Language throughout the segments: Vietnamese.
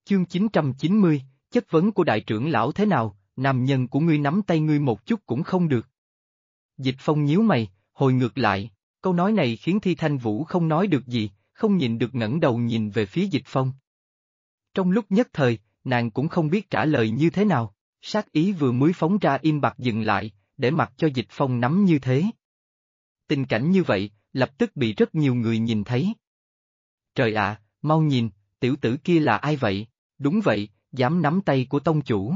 Chương 990, chất vấn của đại trưởng lão thế nào, nam nhân của ngươi nắm tay ngươi một chút cũng không được. Dịch Phong nhíu mày, hồi ngược lại, câu nói này khiến Thi Thanh Vũ không nói được gì, không nhịn được ngẩng đầu nhìn về phía Dịch Phong. Trong lúc nhất thời, nàng cũng không biết trả lời như thế nào, sát ý vừa mới phóng ra im bặt dừng lại, để mặc cho Dịch Phong nắm như thế. Tình cảnh như vậy, lập tức bị rất nhiều người nhìn thấy. Trời ạ, mau nhìn, tiểu tử kia là ai vậy? Đúng vậy, dám nắm tay của tông chủ.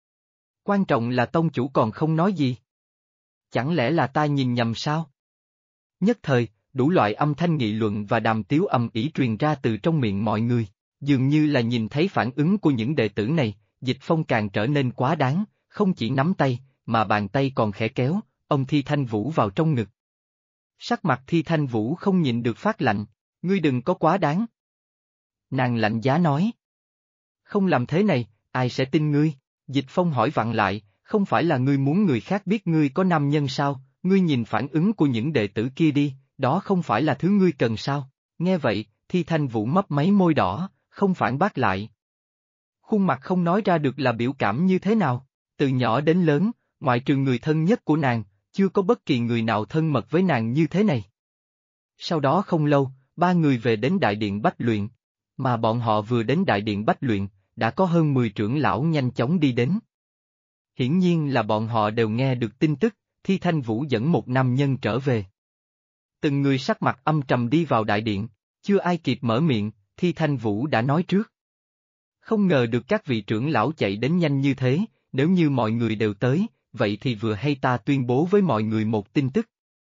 Quan trọng là tông chủ còn không nói gì. Chẳng lẽ là ta nhìn nhầm sao? Nhất thời, đủ loại âm thanh nghị luận và đàm tiếu ầm ĩ truyền ra từ trong miệng mọi người, dường như là nhìn thấy phản ứng của những đệ tử này, Dịch Phong càng trở nên quá đáng, không chỉ nắm tay, mà bàn tay còn khẽ kéo, ông Thi Thanh Vũ vào trong ngực. Sắc mặt Thi Thanh Vũ không nhịn được phát lạnh, ngươi đừng có quá đáng. Nàng lạnh giá nói. Không làm thế này, ai sẽ tin ngươi? Dịch Phong hỏi vặn lại, không phải là ngươi muốn người khác biết ngươi có nam nhân sao, ngươi nhìn phản ứng của những đệ tử kia đi, đó không phải là thứ ngươi cần sao? Nghe vậy, Thi Thanh Vũ mấp máy môi đỏ, không phản bác lại. Khuôn mặt không nói ra được là biểu cảm như thế nào, từ nhỏ đến lớn, ngoại trừ người thân nhất của nàng, chưa có bất kỳ người nào thân mật với nàng như thế này. Sau đó không lâu, ba người về đến Đại Điện Bách Luyện, mà bọn họ vừa đến Đại Điện Bách Luyện, đã có hơn 10 trưởng lão nhanh chóng đi đến. Hiển nhiên là bọn họ đều nghe được tin tức, Thi Thanh Vũ dẫn một nam nhân trở về. Từng người sắc mặt âm trầm đi vào đại điện, chưa ai kịp mở miệng, Thi Thanh Vũ đã nói trước. Không ngờ được các vị trưởng lão chạy đến nhanh như thế, nếu như mọi người đều tới, vậy thì vừa hay ta tuyên bố với mọi người một tin tức.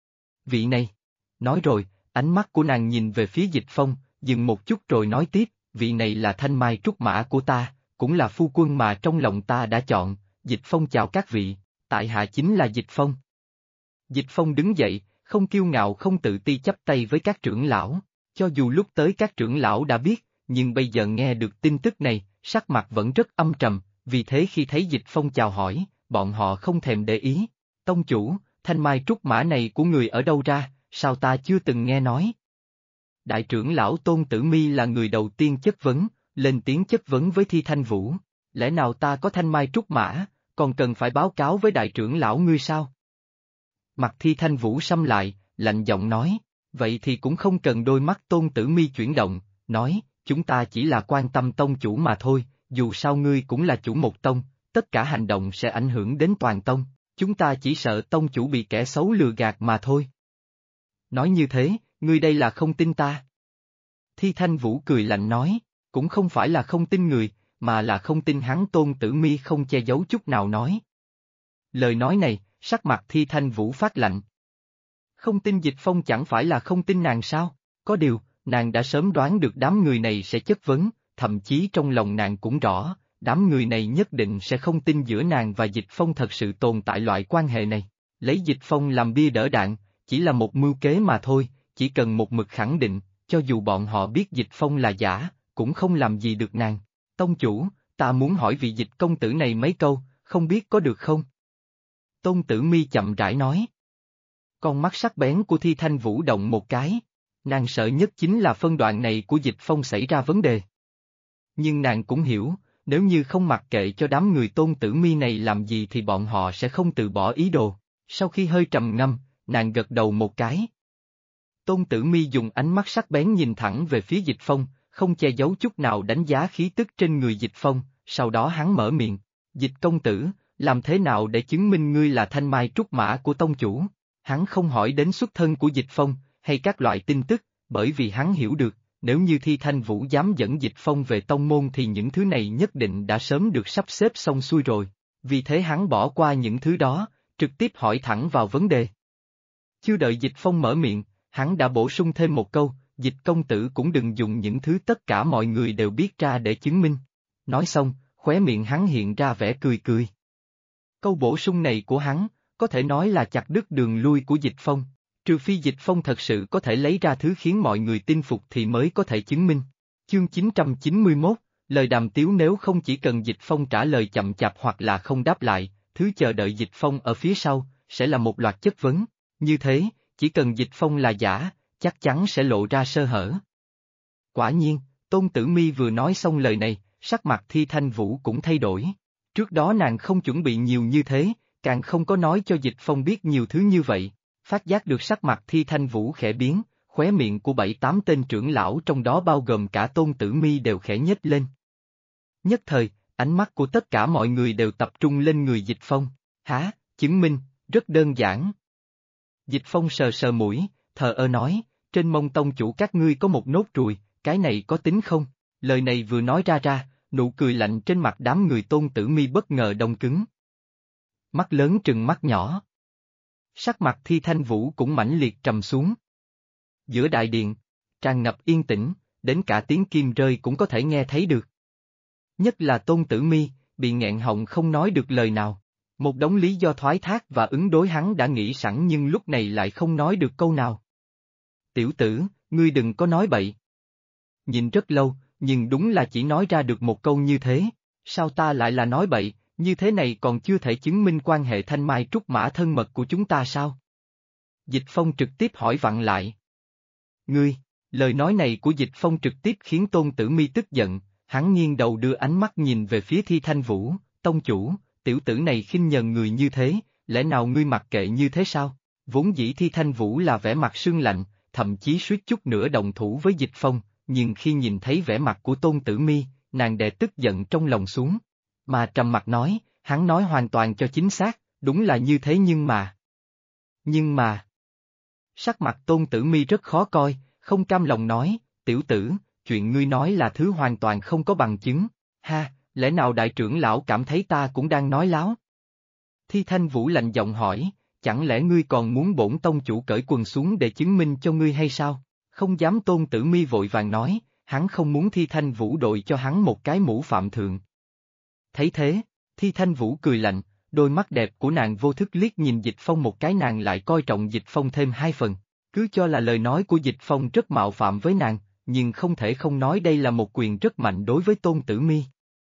Vị này, nói rồi, ánh mắt của nàng nhìn về phía Dịch Phong, dừng một chút rồi nói tiếp, vị này là thanh mai trúc mã của ta, cũng là phu quân mà trong lòng ta đã chọn, Dịch Phong chào các vị, tại hạ chính là Dịch Phong. Dịch Phong đứng dậy, không kiêu ngạo không tự ti chắp tay với các trưởng lão, cho dù lúc tới các trưởng lão đã biết, nhưng bây giờ nghe được tin tức này, sắc mặt vẫn rất âm trầm, vì thế khi thấy Dịch Phong chào hỏi, bọn họ không thèm để ý. Tông chủ, thanh mai trúc mã này của người ở đâu ra, sao ta chưa từng nghe nói? Đại trưởng lão Tôn Tử Mi là người đầu tiên chất vấn, lên tiếng chất vấn với Thi Thanh Vũ. Lẽ nào ta có thanh mai trúc mã, còn cần phải báo cáo với đại trưởng lão ngươi sao? Mặt Thi Thanh Vũ sầm lại, lạnh giọng nói, vậy thì cũng không cần. Đôi mắt Tôn Tử Mi chuyển động, nói, chúng ta chỉ là quan tâm tông chủ mà thôi, dù sao ngươi cũng là chủ một tông, tất cả hành động sẽ ảnh hưởng đến toàn tông, chúng ta chỉ sợ tông chủ bị kẻ xấu lừa gạt mà thôi. Nói như thế, ngươi đây là không tin ta. Thi Thanh Vũ cười lạnh nói, cũng không phải là không tin người, mà là không tin hắn. Tôn Tử Mi không che giấu chút nào nói. Lời nói này, sắc mặt Thi Thanh Vũ phát lạnh. Không tin Dịch Phong chẳng phải là không tin nàng sao? Có điều, nàng đã sớm đoán được đám người này sẽ chất vấn, thậm chí trong lòng nàng cũng rõ, đám người này nhất định sẽ không tin giữa nàng và Dịch Phong thật sự tồn tại loại quan hệ này. Lấy Dịch Phong làm bia đỡ đạn, chỉ là một mưu kế mà thôi, chỉ cần một mực khẳng định, cho dù bọn họ biết Dịch Phong là giả, cũng không làm gì được nàng. Tông chủ, ta muốn hỏi vị Dịch công tử này mấy câu, không biết có được không? Tôn Tử Mi chậm rãi nói. Con mắt sắc bén của Thi Thanh Vũ động một cái, nàng sợ nhất chính là phân đoạn này của Dịch Phong xảy ra vấn đề. Nhưng nàng cũng hiểu, nếu như không mặc kệ cho đám người Tôn Tử Mi này làm gì thì bọn họ sẽ không từ bỏ ý đồ. Sau khi hơi trầm ngâm, nàng gật đầu một cái. Tôn Tử Mi dùng ánh mắt sắc bén nhìn thẳng về phía Dịch Phong, không che giấu chút nào đánh giá khí tức trên người Dịch Phong, sau đó hắn mở miệng, Dịch công tử, làm thế nào để chứng minh ngươi là thanh mai trúc mã của tông chủ? Hắn không hỏi đến xuất thân của Dịch Phong, hay các loại tin tức, bởi vì hắn hiểu được, nếu như Thi Thanh Vũ dám dẫn Dịch Phong về tông môn thì những thứ này nhất định đã sớm được sắp xếp xong xuôi rồi, vì thế hắn bỏ qua những thứ đó, trực tiếp hỏi thẳng vào vấn đề. Chưa đợi Dịch Phong mở miệng, hắn đã bổ sung thêm một câu, Dịch công tử cũng đừng dùng những thứ tất cả mọi người đều biết ra để chứng minh. Nói xong, khóe miệng hắn hiện ra vẻ cười cười. Câu bổ sung này của hắn, có thể nói là chặt đứt đường lui của Dịch Phong, trừ phi Dịch Phong thật sự có thể lấy ra thứ khiến mọi người tin phục thì mới có thể chứng minh. Chương 991, lời đàm tiếu. Nếu không chỉ cần Dịch Phong trả lời chậm chạp hoặc là không đáp lại, thứ chờ đợi Dịch Phong ở phía sau, sẽ là một loạt chất vấn, như thế, chỉ cần Dịch Phong là giả, chắc chắn sẽ lộ ra sơ hở. Quả nhiên, Tôn Tử Mi vừa nói xong lời này, sắc mặt Thi Thanh Vũ cũng thay đổi. Trước đó nàng không chuẩn bị nhiều như thế, càng không có nói cho Dịch Phong biết nhiều thứ như vậy. Phát giác được sắc mặt Thi Thanh Vũ khẽ biến, khóe miệng của 7-8 tên trưởng lão trong đó bao gồm cả Tôn Tử Mi đều khẽ nhếch lên. Nhất thời, ánh mắt của tất cả mọi người đều tập trung lên người Dịch Phong. Hả, chứng minh, rất đơn giản. Dịch Phong sờ sờ mũi, thờ ơ nói, trên mông tông chủ các ngươi có một nốt ruồi, cái này có tính không? Lời này vừa nói ra, nụ cười lạnh trên mặt đám người Tôn Tử Mi bất ngờ đông cứng. Mắt lớn trừng mắt nhỏ. Sắc mặt Thi Thanh Vũ cũng mãnh liệt trầm xuống. Giữa đại điện, tràn ngập yên tĩnh, đến cả tiếng kim rơi cũng có thể nghe thấy được. Nhất là Tôn Tử Mi, bị nghẹn họng không nói được lời nào. Một đống lý do thoái thác và ứng đối hắn đã nghĩ sẵn nhưng lúc này lại không nói được câu nào. Tiểu tử, ngươi đừng có nói bậy. Nhìn rất lâu, nhưng đúng là chỉ nói ra được một câu như thế. Sao ta lại là nói bậy, như thế này còn chưa thể chứng minh quan hệ thanh mai trúc mã thân mật của chúng ta sao? Dịch Phong trực tiếp hỏi vặn lại. Ngươi, lời nói này của Dịch Phong trực tiếp khiến Tôn Tử Mi tức giận, hắn nghiêng đầu đưa ánh mắt nhìn về phía Thi Thanh Vũ, tông chủ, tiểu tử này khinh nhờn người như thế, lẽ nào ngươi mặc kệ như thế sao? Vốn dĩ Thi Thanh Vũ là vẻ mặt sương lạnh, thậm chí suýt chút nữa đồng thủ với Dịch Phong, nhưng khi nhìn thấy vẻ mặt của Tôn Tử Mi, nàng đè tức giận trong lòng xuống. Mà trầm mặt nói, hắn nói hoàn toàn cho chính xác, đúng là như thế nhưng mà... Sắc mặt Tôn Tử Mi rất khó coi, không cam lòng nói, tiểu tử, chuyện ngươi nói là thứ hoàn toàn không có bằng chứng, ha, lẽ nào đại trưởng lão cảm thấy ta cũng đang nói láo? Thi Thanh Vũ lạnh giọng hỏi, chẳng lẽ ngươi còn muốn bổn tông chủ cởi quần xuống để chứng minh cho ngươi hay sao? Không dám. Tôn Tử Mi vội vàng nói, hắn không muốn Thi Thanh Vũ đội cho hắn một cái mũ phạm thượng. Thấy thế, Thi Thanh Vũ cười lạnh, đôi mắt đẹp của nàng vô thức liếc nhìn Dịch Phong một cái, nàng lại coi trọng Dịch Phong thêm 2 phần, cứ cho là lời nói của Dịch Phong rất mạo phạm với nàng, nhưng không thể không nói đây là một quyền rất mạnh đối với Tôn Tử Mi.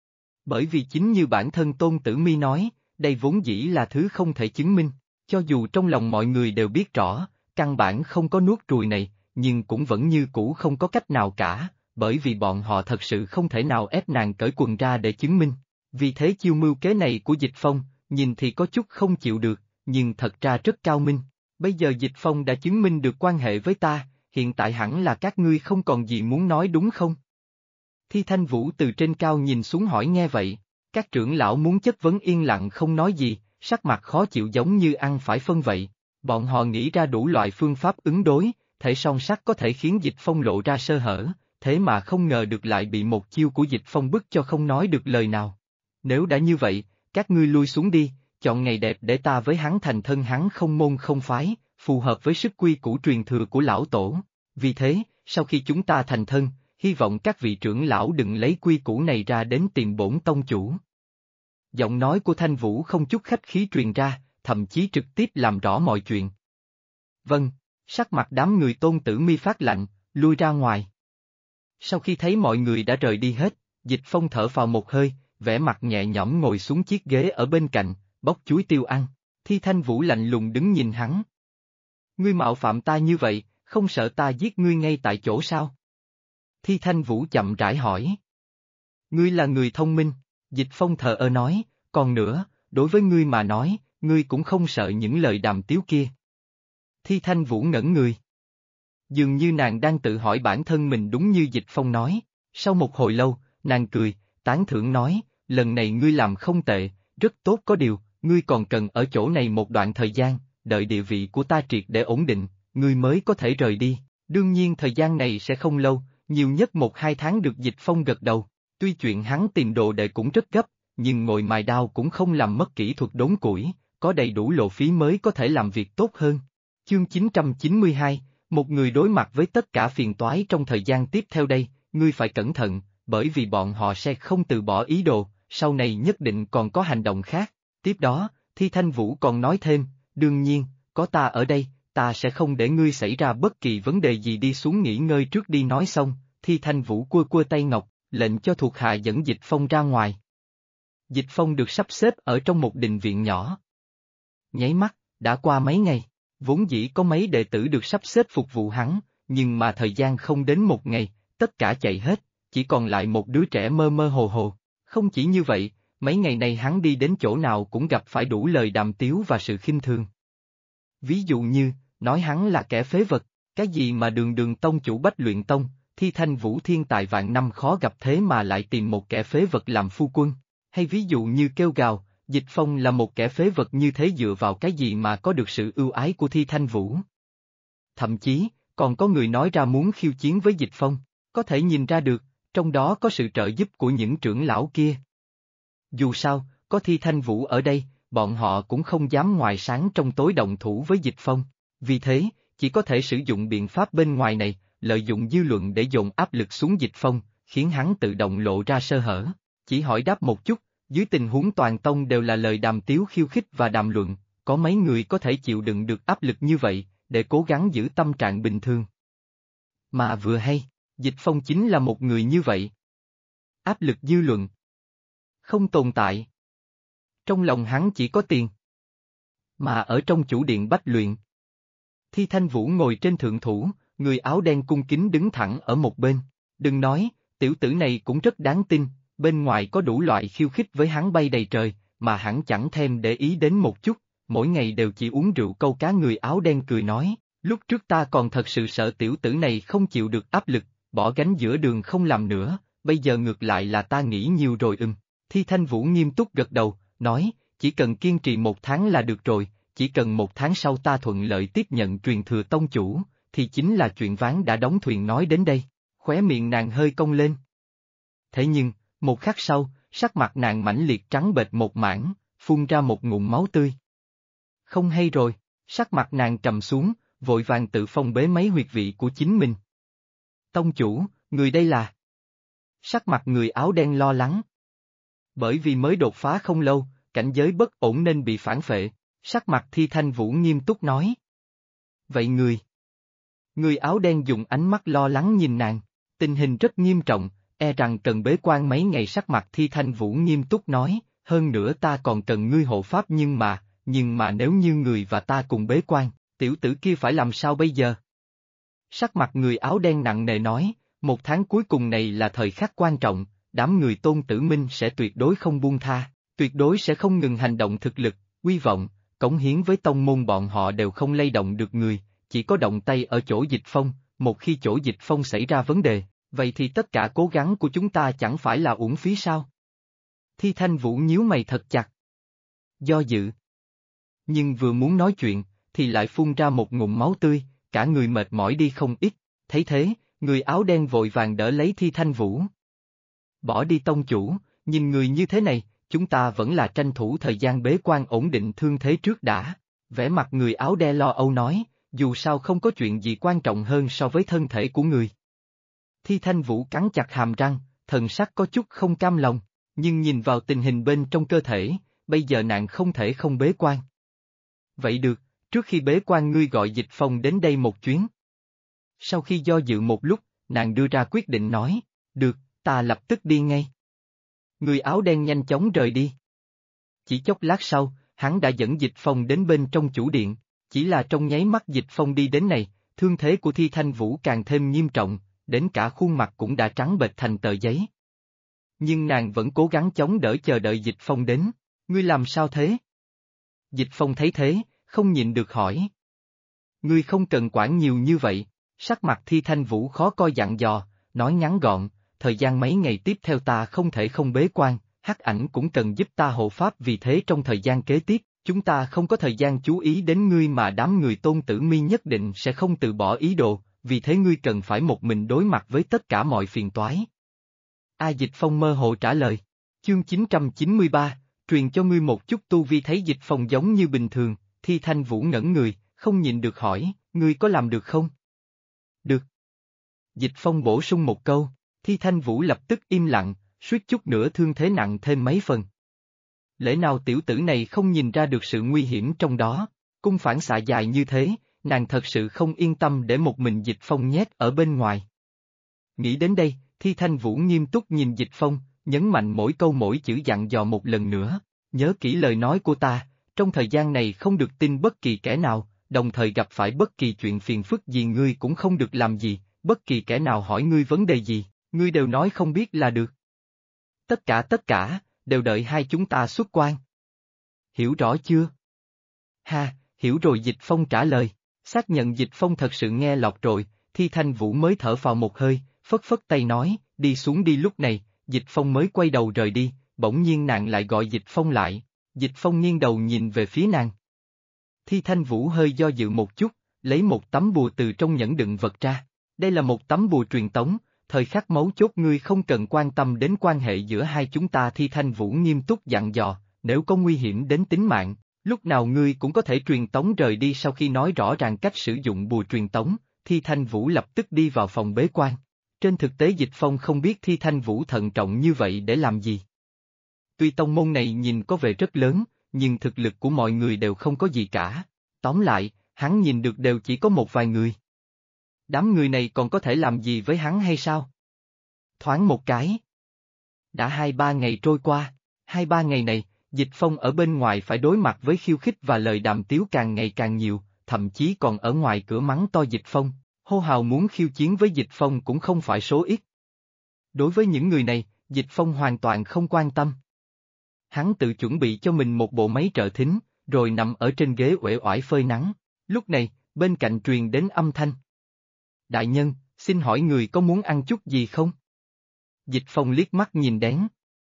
Bởi vì chính như bản thân Tôn Tử Mi nói, đây vốn dĩ là thứ không thể chứng minh, cho dù trong lòng mọi người đều biết rõ, căn bản không có nuốt ruồi này, nhưng cũng vẫn như cũ không có cách nào cả, bởi vì bọn họ thật sự không thể nào ép nàng cởi quần ra để chứng minh. Vì thế chiêu mưu kế này của Dịch Phong, nhìn thì có chút không chịu được, nhưng thật ra rất cao minh. Bây giờ Dịch Phong đã chứng minh được quan hệ với ta, hiện tại hẳn là các ngươi không còn gì muốn nói đúng không? Thi Thanh Vũ từ trên cao nhìn xuống hỏi. Nghe vậy, các trưởng lão muốn chất vấn yên lặng không nói gì, sắc mặt khó chịu giống như ăn phải phân vậy. Bọn họ nghĩ ra đủ loại phương pháp ứng đối, thể song sắt có thể khiến Dịch Phong lộ ra sơ hở, thế mà không ngờ được lại bị một chiêu của Dịch Phong bức cho không nói được lời nào. Nếu đã như vậy, các ngươi lui xuống đi, chọn ngày đẹp để ta với hắn thành thân, hắn không môn không phái, phù hợp với sức quy củ truyền thừa của lão tổ. Vì thế, sau khi chúng ta thành thân, hy vọng các vị trưởng lão đừng lấy quy củ này ra đến tìm bổn tông chủ. Giọng nói của Thanh Vũ không chút khách khí truyền ra, thậm chí trực tiếp làm rõ mọi chuyện. Vâng, sắc mặt đám người Tôn Tử Mi phát lạnh, lui ra ngoài. Sau khi thấy mọi người đã rời đi hết, Dịch Phong thở phào một hơi, vẻ mặt nhẹ nhõm ngồi xuống chiếc ghế ở bên cạnh, bóc chuối tiêu ăn. Thi Thanh Vũ lạnh lùng đứng nhìn hắn. Ngươi mạo phạm ta như vậy, không sợ ta giết ngươi ngay tại chỗ sao? Thi Thanh Vũ chậm rãi hỏi. Ngươi là người thông minh, Dịch Phong thờ ơ nói, còn nữa, đối với ngươi mà nói, ngươi cũng không sợ những lời đàm tiếu kia. Thi Thanh Vũ ngẩn người. Dường như nàng đang tự hỏi bản thân mình đúng như Dịch Phong nói, sau một hồi lâu, nàng cười, tán thưởng nói, lần này ngươi làm không tệ, rất tốt, có điều, ngươi còn cần ở chỗ này một đoạn thời gian, đợi địa vị của ta triệt để ổn định, ngươi mới có thể rời đi, đương nhiên thời gian này sẽ không lâu, nhiều nhất 1-2 tháng được. Dịch Phong gật đầu, tuy chuyện hắn tìm đồ đệ cũng rất gấp, nhưng ngồi mài đao cũng không làm mất kỹ thuật đốn củi, có đầy đủ lộ phí mới có thể làm việc tốt hơn. Chương 992, một người đối mặt với tất cả phiền toái trong thời gian tiếp theo đây, ngươi phải cẩn thận, bởi vì bọn họ sẽ không từ bỏ ý đồ, sau này nhất định còn có hành động khác. Tiếp đó, Thi Thanh Vũ còn nói thêm, đương nhiên, có ta ở đây, ta sẽ không để ngươi xảy ra bất kỳ vấn đề gì, đi xuống nghỉ ngơi trước đi. Nói xong, Thi Thanh Vũ cua cua tay ngọc, lệnh cho thuộc hạ dẫn Dịch Phong ra ngoài. Dịch Phong được sắp xếp ở trong một đình viện nhỏ. Nháy mắt, đã qua mấy ngày, vốn dĩ có mấy đệ tử được sắp xếp phục vụ hắn, nhưng mà thời gian không đến 1 ngày, tất cả chạy hết, chỉ còn lại một đứa trẻ mơ mơ hồ hồ. Không chỉ như vậy, mấy ngày nay hắn đi đến chỗ nào cũng gặp phải đủ lời đàm tiếu và sự khinh thường. Ví dụ như, nói hắn là kẻ phế vật, cái gì mà đường đường tông chủ Bách Luyện Tông, Thi Thanh Vũ thiên tài vạn năm khó gặp thế mà lại tìm một kẻ phế vật làm phu quân, hay ví dụ như kêu gào, Dịch Phong là một kẻ phế vật như thế dựa vào cái gì mà có được sự ưu ái của Thi Thanh Vũ. Thậm chí, còn có người nói ra muốn khiêu chiến với Dịch Phong, có thể nhìn ra được, trong đó có sự trợ giúp của những trưởng lão kia. Dù sao, có Thi Thanh Vũ ở đây, bọn họ cũng không dám ngoài sáng trong tối động thủ với Dịch Phong, vì thế, chỉ có thể sử dụng biện pháp bên ngoài này, lợi dụng dư luận để dồn áp lực xuống Dịch Phong, khiến hắn tự động lộ ra sơ hở. Chỉ hỏi đáp một chút, dưới tình huống toàn tông đều là lời đàm tiếu khiêu khích và đàm luận, có mấy người có thể chịu đựng được áp lực như vậy, để cố gắng giữ tâm trạng bình thường. Mà vừa hay, Dịch Phong chính là một người như vậy. Áp lực dư luận không tồn tại. Trong lòng hắn chỉ có tiền. Mà ở trong chủ điện Bách Luyện, Thi Thanh Vũ ngồi trên thượng thủ, người áo đen cung kính đứng thẳng ở một bên. Đừng nói, tiểu tử này cũng rất đáng tin, bên ngoài có đủ loại khiêu khích với hắn bay đầy trời, mà hắn chẳng thèm để ý đến một chút, mỗi ngày đều chỉ uống rượu câu cá. Người áo đen cười nói, lúc trước ta còn thật sự sợ tiểu tử này không chịu được áp lực, bỏ gánh giữa đường không làm nữa, bây giờ ngược lại là ta nghĩ nhiều rồi. Thi Thanh Vũ nghiêm túc gật đầu, nói, chỉ cần kiên trì 1 tháng là được rồi, chỉ cần 1 tháng sau ta thuận lợi tiếp nhận truyền thừa tông chủ, thì chính là chuyện ván đã đóng thuyền. Nói đến đây, khóe miệng nàng hơi cong lên. Thế nhưng, một khắc sau, sắc mặt nàng mãnh liệt trắng bệch một mảng, phun ra một ngụm máu tươi. Không hay rồi, sắc mặt nàng trầm xuống, vội vàng tự phong bế mấy huyệt vị của chính mình. Tông chủ, người đây là... Sắc mặt người áo đen lo lắng. Bởi vì mới đột phá không lâu, cảnh giới bất ổn nên bị phản phệ, sắc mặt Thi Thanh Vũ nghiêm túc nói. Vậy người áo đen dùng ánh mắt lo lắng nhìn nàng, tình hình rất nghiêm trọng, e rằng cần bế quan mấy ngày. Sắc mặt Thi Thanh Vũ nghiêm túc nói, hơn nữa ta còn cần ngươi hộ pháp. Nhưng mà nếu như người và ta cùng bế quan, tiểu tử kia phải làm sao bây giờ? Sắc mặt người áo đen nặng nề nói, 1 tháng cuối cùng này là thời khắc quan trọng, đám người Tôn Tử Minh sẽ tuyệt đối không buông tha, tuyệt đối sẽ không ngừng hành động thực lực, uy vọng, cống hiến với tông môn. Bọn họ đều không lay động được người, chỉ có động tay ở chỗ Dịch Phong. Một khi chỗ Dịch Phong xảy ra vấn đề, vậy thì tất cả cố gắng của chúng ta chẳng phải là uổng phí sao? Thi Thanh Vũ nhíu mày thật chặt. Do dự. Nhưng vừa muốn nói chuyện, thì lại phun ra một ngụm máu tươi, cả người mệt mỏi đi không ít. Thấy thế, người áo đen vội vàng đỡ lấy Thi Thanh Vũ. Bỏ đi tông chủ, nhìn người như thế này, chúng ta vẫn là tranh thủ thời gian bế quan ổn định thương thế trước đã. Vẻ mặt người áo đen lo âu nói, dù sao không có chuyện gì quan trọng hơn so với thân thể của người. Thi Thanh Vũ cắn chặt hàm răng, thần sắc có chút không cam lòng, nhưng nhìn vào tình hình bên trong cơ thể, bây giờ nàng không thể không bế quan. Vậy được, trước khi bế quan ngươi gọi Dịch Phong đến đây một chuyến. Sau khi do dự một lúc, nàng đưa ra quyết định nói, được, ta lập tức đi ngay. Người áo đen nhanh chóng rời đi. Chỉ chốc lát sau, hắn đã dẫn Dịch Phong đến bên trong chủ điện, chỉ là trong nháy mắt Dịch Phong đi đến này, thương thế của Thi Thanh Vũ càng thêm nghiêm trọng, đến cả khuôn mặt cũng đã trắng bệch thành tờ giấy. Nhưng nàng vẫn cố gắng chống đỡ chờ đợi Dịch Phong đến, ngươi làm sao thế? Dịch Phong thấy thế, không nhịn được hỏi. Ngươi không cần quản nhiều như vậy, sắc mặt Thi Thanh Vũ khó coi dặn dò, nói ngắn gọn, thời gian mấy ngày tiếp theo ta không thể không bế quan, Hắc Ảnh cũng cần giúp ta hộ pháp, vì thế trong thời gian kế tiếp, chúng ta không có thời gian chú ý đến ngươi, mà đám người Tôn Tử Mi nhất định sẽ không từ bỏ ý đồ, vì thế ngươi cần phải một mình đối mặt với tất cả mọi phiền toái. Dịch Phong mơ hồ trả lời. Chương 993, truyền cho ngươi một chút tu vi. Thấy Dịch Phong giống như bình thường, Thi Thanh Vũ ngẩn người, không nhịn được hỏi, ngươi có làm được không? Được. Dịch Phong bổ sung một câu, Thi Thanh Vũ lập tức im lặng, suýt chút nữa thương thế nặng thêm mấy phần. Lẽ nào tiểu tử này không nhìn ra được sự nguy hiểm trong đó, cung phản xạ dài như thế, nàng thật sự không yên tâm để một mình Dịch Phong nhét ở bên ngoài. Nghĩ đến đây, Thi Thanh Vũ nghiêm túc nhìn Dịch Phong, nhấn mạnh mỗi câu mỗi chữ dặn dò một lần nữa, nhớ kỹ lời nói của ta, trong thời gian này không được tin bất kỳ kẻ nào, đồng thời gặp phải bất kỳ chuyện phiền phức gì ngươi cũng không được làm gì, bất kỳ kẻ nào hỏi ngươi vấn đề gì, ngươi đều nói không biết là được. Tất cả, đều đợi hai chúng ta xuất quan. Hiểu rõ chưa? Ha, hiểu rồi Dịch Phong trả lời, xác nhận Dịch Phong thật sự nghe lọt rồi, Thi Thanh Vũ mới thở phào một hơi, phất phất tay nói, đi xuống đi. Lúc này, Dịch Phong mới quay đầu rời đi, bỗng nhiên nàng lại gọi Dịch Phong lại, Dịch Phong nghiêng đầu nhìn về phía nàng. Thi Thanh Vũ hơi do dự một chút, lấy một tấm bùa từ trong nhẫn đựng vật ra, đây là một tấm bùa truyền tống, thời khắc mấu chốt ngươi không cần quan tâm đến quan hệ giữa hai chúng ta. Thi Thanh Vũ nghiêm túc dặn dò, nếu có nguy hiểm đến tính mạng, lúc nào ngươi cũng có thể truyền tống rời đi. Sau khi nói rõ ràng cách sử dụng bùa truyền tống, Thi Thanh Vũ lập tức đi vào phòng bế quan. Trên thực tế Dịch Phong không biết Thi Thanh Vũ thận trọng như vậy để làm gì. Tuy tông môn này nhìn có vẻ rất lớn, nhưng thực lực của mọi người đều không có gì cả. Tóm lại, hắn nhìn được đều chỉ có một vài người. Đám người này còn có thể làm gì với hắn hay sao? Thoáng một cái. Đã 2-3 ngày trôi qua, 2-3 ngày này, Dịch Phong ở bên ngoài phải đối mặt với khiêu khích và lời đàm tiếu càng ngày càng nhiều, thậm chí còn ở ngoài cửa mắng to Dịch Phong, hô hào muốn khiêu chiến với Dịch Phong cũng không phải số ít. Đối với những người này, Dịch Phong hoàn toàn không quan tâm. Hắn tự chuẩn bị cho mình một bộ máy trợ thính, rồi nằm ở trên ghế uể oải phơi nắng. Lúc này, bên cạnh truyền đến âm thanh. Đại nhân, xin hỏi người có muốn ăn chút gì không? Dịch Phong liếc mắt nhìn đến.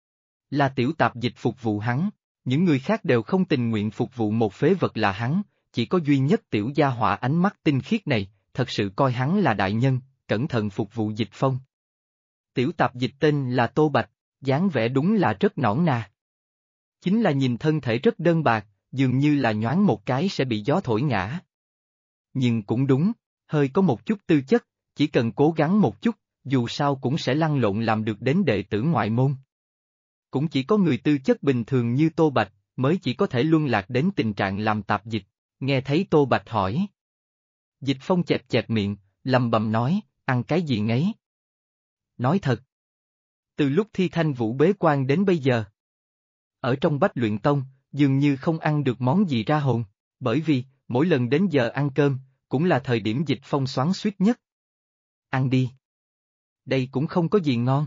Là Tiểu Tạp Dịch phục vụ hắn, những người khác đều không tình nguyện phục vụ một phế vật là hắn, chỉ có duy nhất Tiểu gia hỏa ánh mắt tinh khiết này, thật sự coi hắn là đại nhân, cẩn thận phục vụ Dịch Phong. Tiểu Tạp Dịch tên là Tô Bạch, dáng vẻ đúng là rất nõn nà. Chính là nhìn thân thể rất đơn bạc, dường như là nhoáng một cái sẽ bị gió thổi ngã. Nhưng cũng đúng, hơi có một chút tư chất, chỉ cần cố gắng một chút, dù sao cũng sẽ lăn lộn làm được đến đệ tử ngoại môn. Cũng chỉ có người tư chất bình thường như Tô Bạch, mới chỉ có thể luân lạc đến tình trạng làm tạp dịch. Nghe thấy Tô Bạch hỏi. Dịch Phong chẹp chẹp miệng, lầm bầm nói, ăn cái gì ngấy? Nói thật. Từ lúc Thi Thanh Vũ bế quan đến bây giờ. Ở trong Bách Luyện Tông, dường như không ăn được món gì ra hồn, bởi vì, mỗi lần đến giờ ăn cơm, cũng là thời điểm Dịch Phong xoắn xuýt nhất. Ăn đi. Đây cũng không có gì ngon.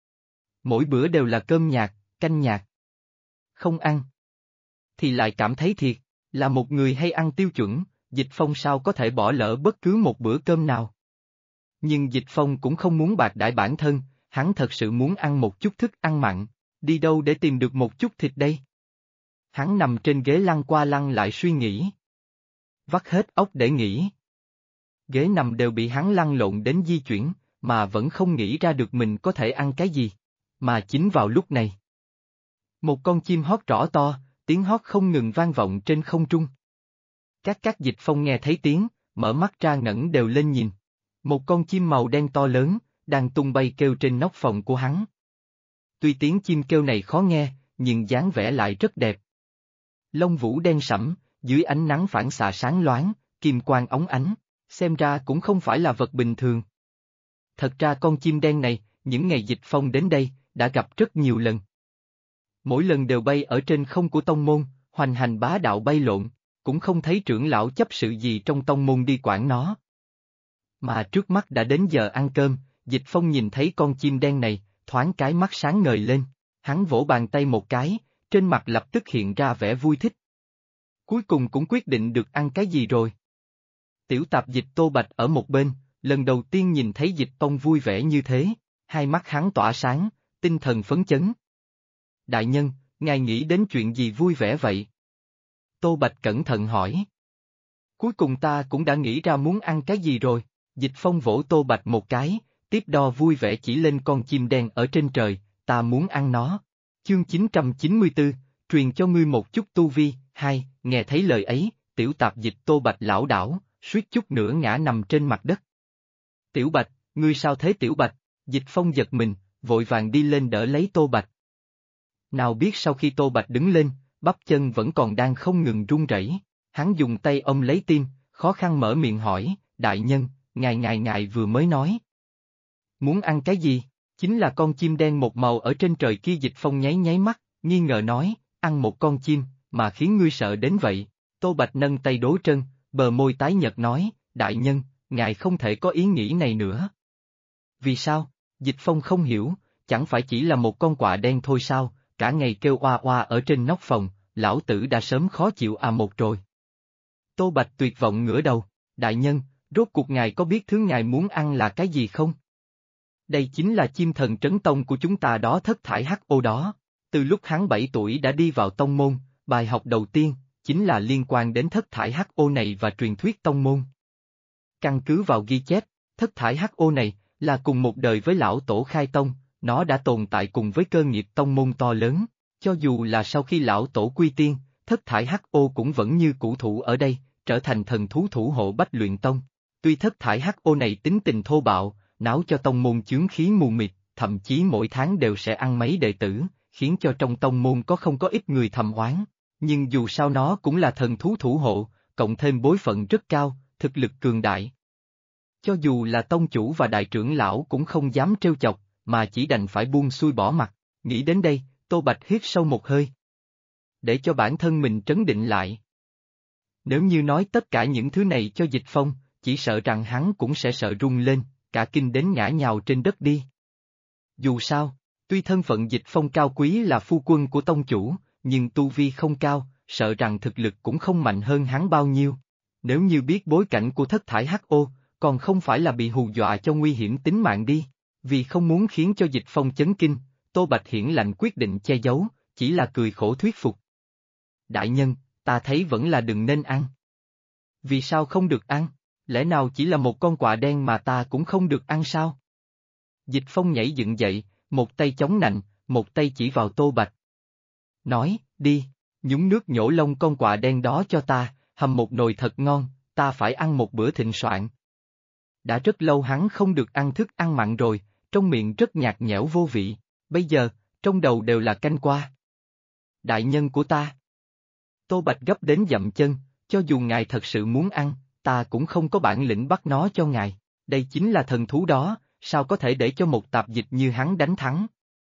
Mỗi bữa đều là cơm nhạt, canh nhạt. Không ăn. Thì lại cảm thấy thiệt, là một người hay ăn tiêu chuẩn, Dịch Phong sao có thể bỏ lỡ bất cứ một bữa cơm nào. Nhưng Dịch Phong cũng không muốn bạc đãi bản thân, hắn thật sự muốn ăn một chút thức ăn mặn, đi đâu để tìm được một chút thịt đây? Hắn nằm trên ghế lăn qua lăn lại suy nghĩ. Vắt hết óc để nghĩ. Ghế nằm đều bị hắn lăn lộn đến di chuyển, mà vẫn không nghĩ ra được mình có thể ăn cái gì. Mà chính vào lúc này. Một con chim hót rõ to, tiếng hót không ngừng vang vọng trên không trung. Các Dịch Phong nghe thấy tiếng, mở mắt ra ngẩng đều lên nhìn. Một con chim màu đen to lớn, đang tung bay kêu trên nóc phòng của hắn. Tuy tiếng chim kêu này khó nghe, nhưng dáng vẻ lại rất đẹp. Lông vũ đen sẫm, dưới ánh nắng phản xạ sáng loáng, kim quang óng ánh, xem ra cũng không phải là vật bình thường. Thật ra con chim đen này, những ngày Dịch Phong đến đây, đã gặp rất nhiều lần. Mỗi lần đều bay ở trên không của tông môn, hoành hành bá đạo bay lộn, cũng không thấy trưởng lão chấp sự gì trong tông môn đi quản nó. Mà trước mắt đã đến giờ ăn cơm, Dịch Phong nhìn thấy con chim đen này, thoáng cái mắt sáng ngời lên, hắn vỗ bàn tay một cái, trên mặt lập tức hiện ra vẻ vui thích. Cuối cùng cũng quyết định được ăn cái gì rồi. Tiểu Tạp Dịch Tô Bạch ở một bên, lần đầu tiên nhìn thấy Dịch Phong vui vẻ như thế, hai mắt hắn tỏa sáng, tinh thần phấn chấn. Đại nhân, ngài nghĩ đến chuyện gì vui vẻ vậy? Tô Bạch cẩn thận hỏi. Cuối cùng ta cũng đã nghĩ ra muốn ăn cái gì rồi, Dịch Phong vỗ Tô Bạch một cái, tiếp đo vui vẻ chỉ lên con chim đen ở trên trời, ta muốn ăn nó. Chương 994, truyền cho ngươi một chút tu vi, hai, nghe thấy lời ấy, Tiểu Tạp Dịch Tô Bạch lảo đảo, suýt chút nữa ngã nằm trên mặt đất. Tiểu Bạch, ngươi sao thế Tiểu Bạch? Dịch Phong giật mình, vội vàng đi lên đỡ lấy Tô Bạch. Nào biết sau khi Tô Bạch đứng lên, bắp chân vẫn còn đang không ngừng run rẩy, hắn dùng tay ôm lấy tim, khó khăn mở miệng hỏi, đại nhân, ngài vừa mới nói. Muốn ăn cái gì? Chính là con chim đen một màu ở trên trời kia. Dịch Phong nháy nháy mắt, nghi ngờ nói, ăn một con chim, mà khiến ngươi sợ đến vậy. Tô Bạch nâng tay đố trân, bờ môi tái nhợt nói, đại nhân, ngài không thể có ý nghĩ này nữa. Vì sao? Dịch Phong không hiểu, chẳng phải chỉ là một con quạ đen thôi sao, cả ngày kêu oa oa ở trên nóc phòng, lão tử đã sớm khó chịu một rồi. Tô Bạch tuyệt vọng ngửa đầu, đại nhân, rốt cuộc ngài có biết thứ ngài muốn ăn là cái gì không? Đây chính là chim thần trấn tông của chúng ta đó, thất thải hắc ô đó. Từ lúc hắn 7 tuổi đã đi vào tông môn, bài học đầu tiên, chính là liên quan đến thất thải hắc ô này và truyền thuyết tông môn. Căn cứ vào ghi chép, thất thải hắc ô này, là cùng một đời với lão tổ khai tông, nó đã tồn tại cùng với cơ nghiệp tông môn to lớn, cho dù là sau khi lão tổ quy tiên, thất thải hắc ô cũng vẫn như cũ thủ ở đây, trở thành thần thú thủ hộ Bách Luyện Tông. Tuy thất thải hắc ô này tính tình thô bạo, náo cho tông môn chướng khí mù mịt, thậm chí mỗi tháng đều sẽ ăn mấy đệ tử, khiến cho trong tông môn có không có ít người thầm oán. Nhưng dù sao nó cũng là thần thú thủ hộ, cộng thêm bối phận rất cao, thực lực cường đại. Cho dù là tông chủ và đại trưởng lão cũng không dám trêu chọc, mà chỉ đành phải buông xuôi bỏ mặt. Nghĩ đến đây, Tô Bạch hít sâu một hơi. Để cho bản thân mình trấn định lại. Nếu như nói tất cả những thứ này cho Dịch Phong, chỉ sợ rằng hắn cũng sẽ sợ run lên, cả kinh đến ngã nhào trên đất đi. Dù sao, tuy thân phận Dịch Phong cao quý là phu quân của tông chủ, nhưng tu vi không cao, sợ rằng thực lực cũng không mạnh hơn hắn bao nhiêu. Nếu như biết bối cảnh của thất thải HO, còn không phải là bị hù dọa cho nguy hiểm tính mạng đi. Vì không muốn khiến cho Dịch Phong chấn kinh, Tô Bạch hiển lạnh quyết định che giấu, chỉ là cười khổ thuyết phục. Đại nhân, ta thấy vẫn là đừng nên ăn. Vì sao không được ăn? Lẽ nào chỉ là một con quạ đen mà ta cũng không được ăn sao? Dịch Phong nhảy dựng dậy, một tay chống nạnh, một tay chỉ vào Tô Bạch. Nói, đi, nhúng nước nhổ lông con quạ đen đó cho ta, hầm một nồi thật ngon, ta phải ăn một bữa thịnh soạn. Đã rất lâu hắn không được ăn thức ăn mặn rồi, trong miệng rất nhạt nhẽo vô vị, bây giờ, trong đầu đều là canh qua. Đại nhân của ta. Tô Bạch gấp đến dậm chân, cho dù ngài thật sự muốn ăn, ta cũng không có bản lĩnh bắt nó cho ngài, đây chính là thần thú đó, sao có thể để cho một tạp dịch như hắn đánh thắng.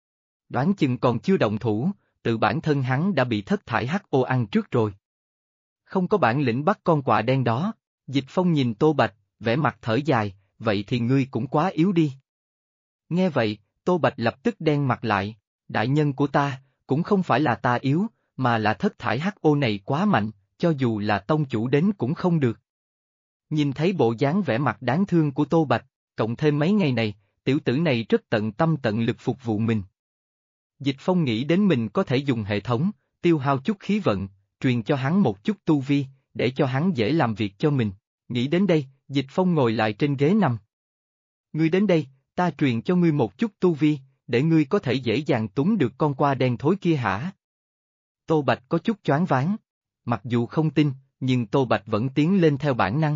Đoán chừng còn chưa động thủ, tự bản thân hắn đã bị thất thải HO ăn trước rồi. Không có bản lĩnh bắt con quạ đen đó, Dịch Phong nhìn Tô Bạch, vẻ mặt thở dài, vậy thì ngươi cũng quá yếu đi. Nghe vậy, Tô Bạch lập tức đen mặt lại, đại nhân của ta, cũng không phải là ta yếu, mà là thất thải HO này quá mạnh, cho dù là tông chủ đến cũng không được. Nhìn thấy bộ dáng vẻ mặt đáng thương của Tô Bạch, cộng thêm mấy ngày này, tiểu tử này rất tận tâm tận lực phục vụ mình. Dịch Phong nghĩ đến mình có thể dùng hệ thống, tiêu hao chút khí vận, truyền cho hắn một chút tu vi, để cho hắn dễ làm việc cho mình. Nghĩ đến đây, Dịch Phong ngồi lại trên ghế nằm. Ngươi đến đây, ta truyền cho ngươi một chút tu vi, để ngươi có thể dễ dàng túm được con quạ đen thối kia hả? Tô Bạch có chút choáng váng. Mặc dù không tin, nhưng Tô Bạch vẫn tiến lên theo bản năng.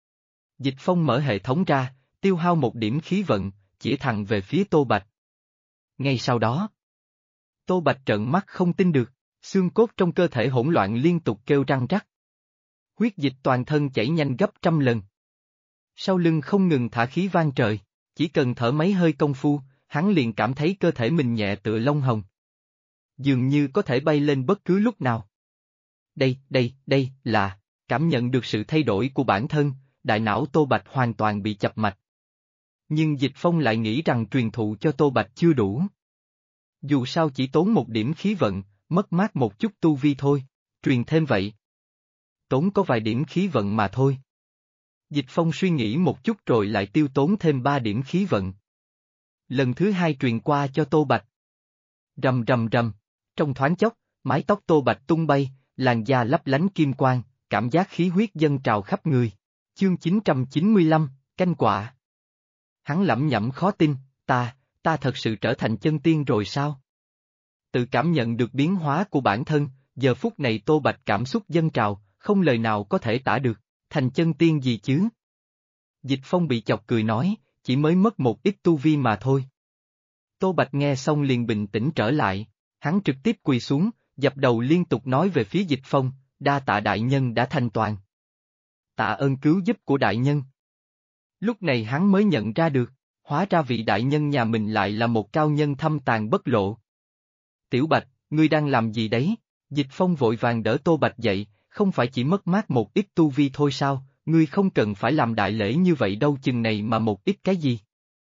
Dịch Phong mở hệ thống ra, tiêu hao một điểm khí vận, chỉ thẳng về phía Tô Bạch. Ngay sau đó, Tô Bạch trợn mắt không tin được, xương cốt trong cơ thể hỗn loạn liên tục kêu răng rắc. Huyết dịch toàn thân chảy nhanh gấp trăm lần. Sau lưng không ngừng thả khí vang trời, chỉ cần thở mấy hơi công phu, hắn liền cảm thấy cơ thể mình nhẹ tựa lông hồng. Dường như có thể bay lên bất cứ lúc nào. Đây là, cảm nhận được sự thay đổi của bản thân, đại não Tô Bạch hoàn toàn bị chập mạch. Nhưng Dịch Phong lại nghĩ rằng truyền thụ cho Tô Bạch chưa đủ. Dù sao chỉ tốn một điểm khí vận, mất mát một chút tu vi thôi, truyền thêm vậy. Tốn có vài điểm khí vận mà thôi. Dịch Phong suy nghĩ một chút rồi lại tiêu tốn thêm 3 điểm khí vận. Lần thứ hai truyền qua cho Tô Bạch. Rầm rầm rầm, trong thoáng chốc, mái tóc Tô Bạch tung bay, làn da lấp lánh kim quang, cảm giác khí huyết dâng trào khắp người. Chương 995, canh quạ. Hắn lẩm nhẩm khó tin, ta thật sự trở thành chân tiên rồi sao? Tự cảm nhận được biến hóa của bản thân, giờ phút này Tô Bạch cảm xúc dâng trào, không lời nào có thể tả được, thành chân tiên gì chứ? Dịch Phong bị chọc cười nói, chỉ mới mất một ít tu vi mà thôi. Tô Bạch nghe xong liền bình tĩnh trở lại, hắn trực tiếp quỳ xuống, dập đầu liên tục nói về phía Dịch Phong, đa tạ đại nhân đã thành toàn. Tạ ơn cứu giúp của đại nhân. Lúc này hắn mới nhận ra được, hóa ra vị đại nhân nhà mình lại là một cao nhân thâm tàn bất lộ. Tiểu Bạch, ngươi đang làm gì đấy? Dịch Phong vội vàng đỡ Tô Bạch dậy, không phải chỉ mất mát một ít tu vi thôi sao, ngươi không cần phải làm đại lễ như vậy đâu, chừng này mà một ít cái gì.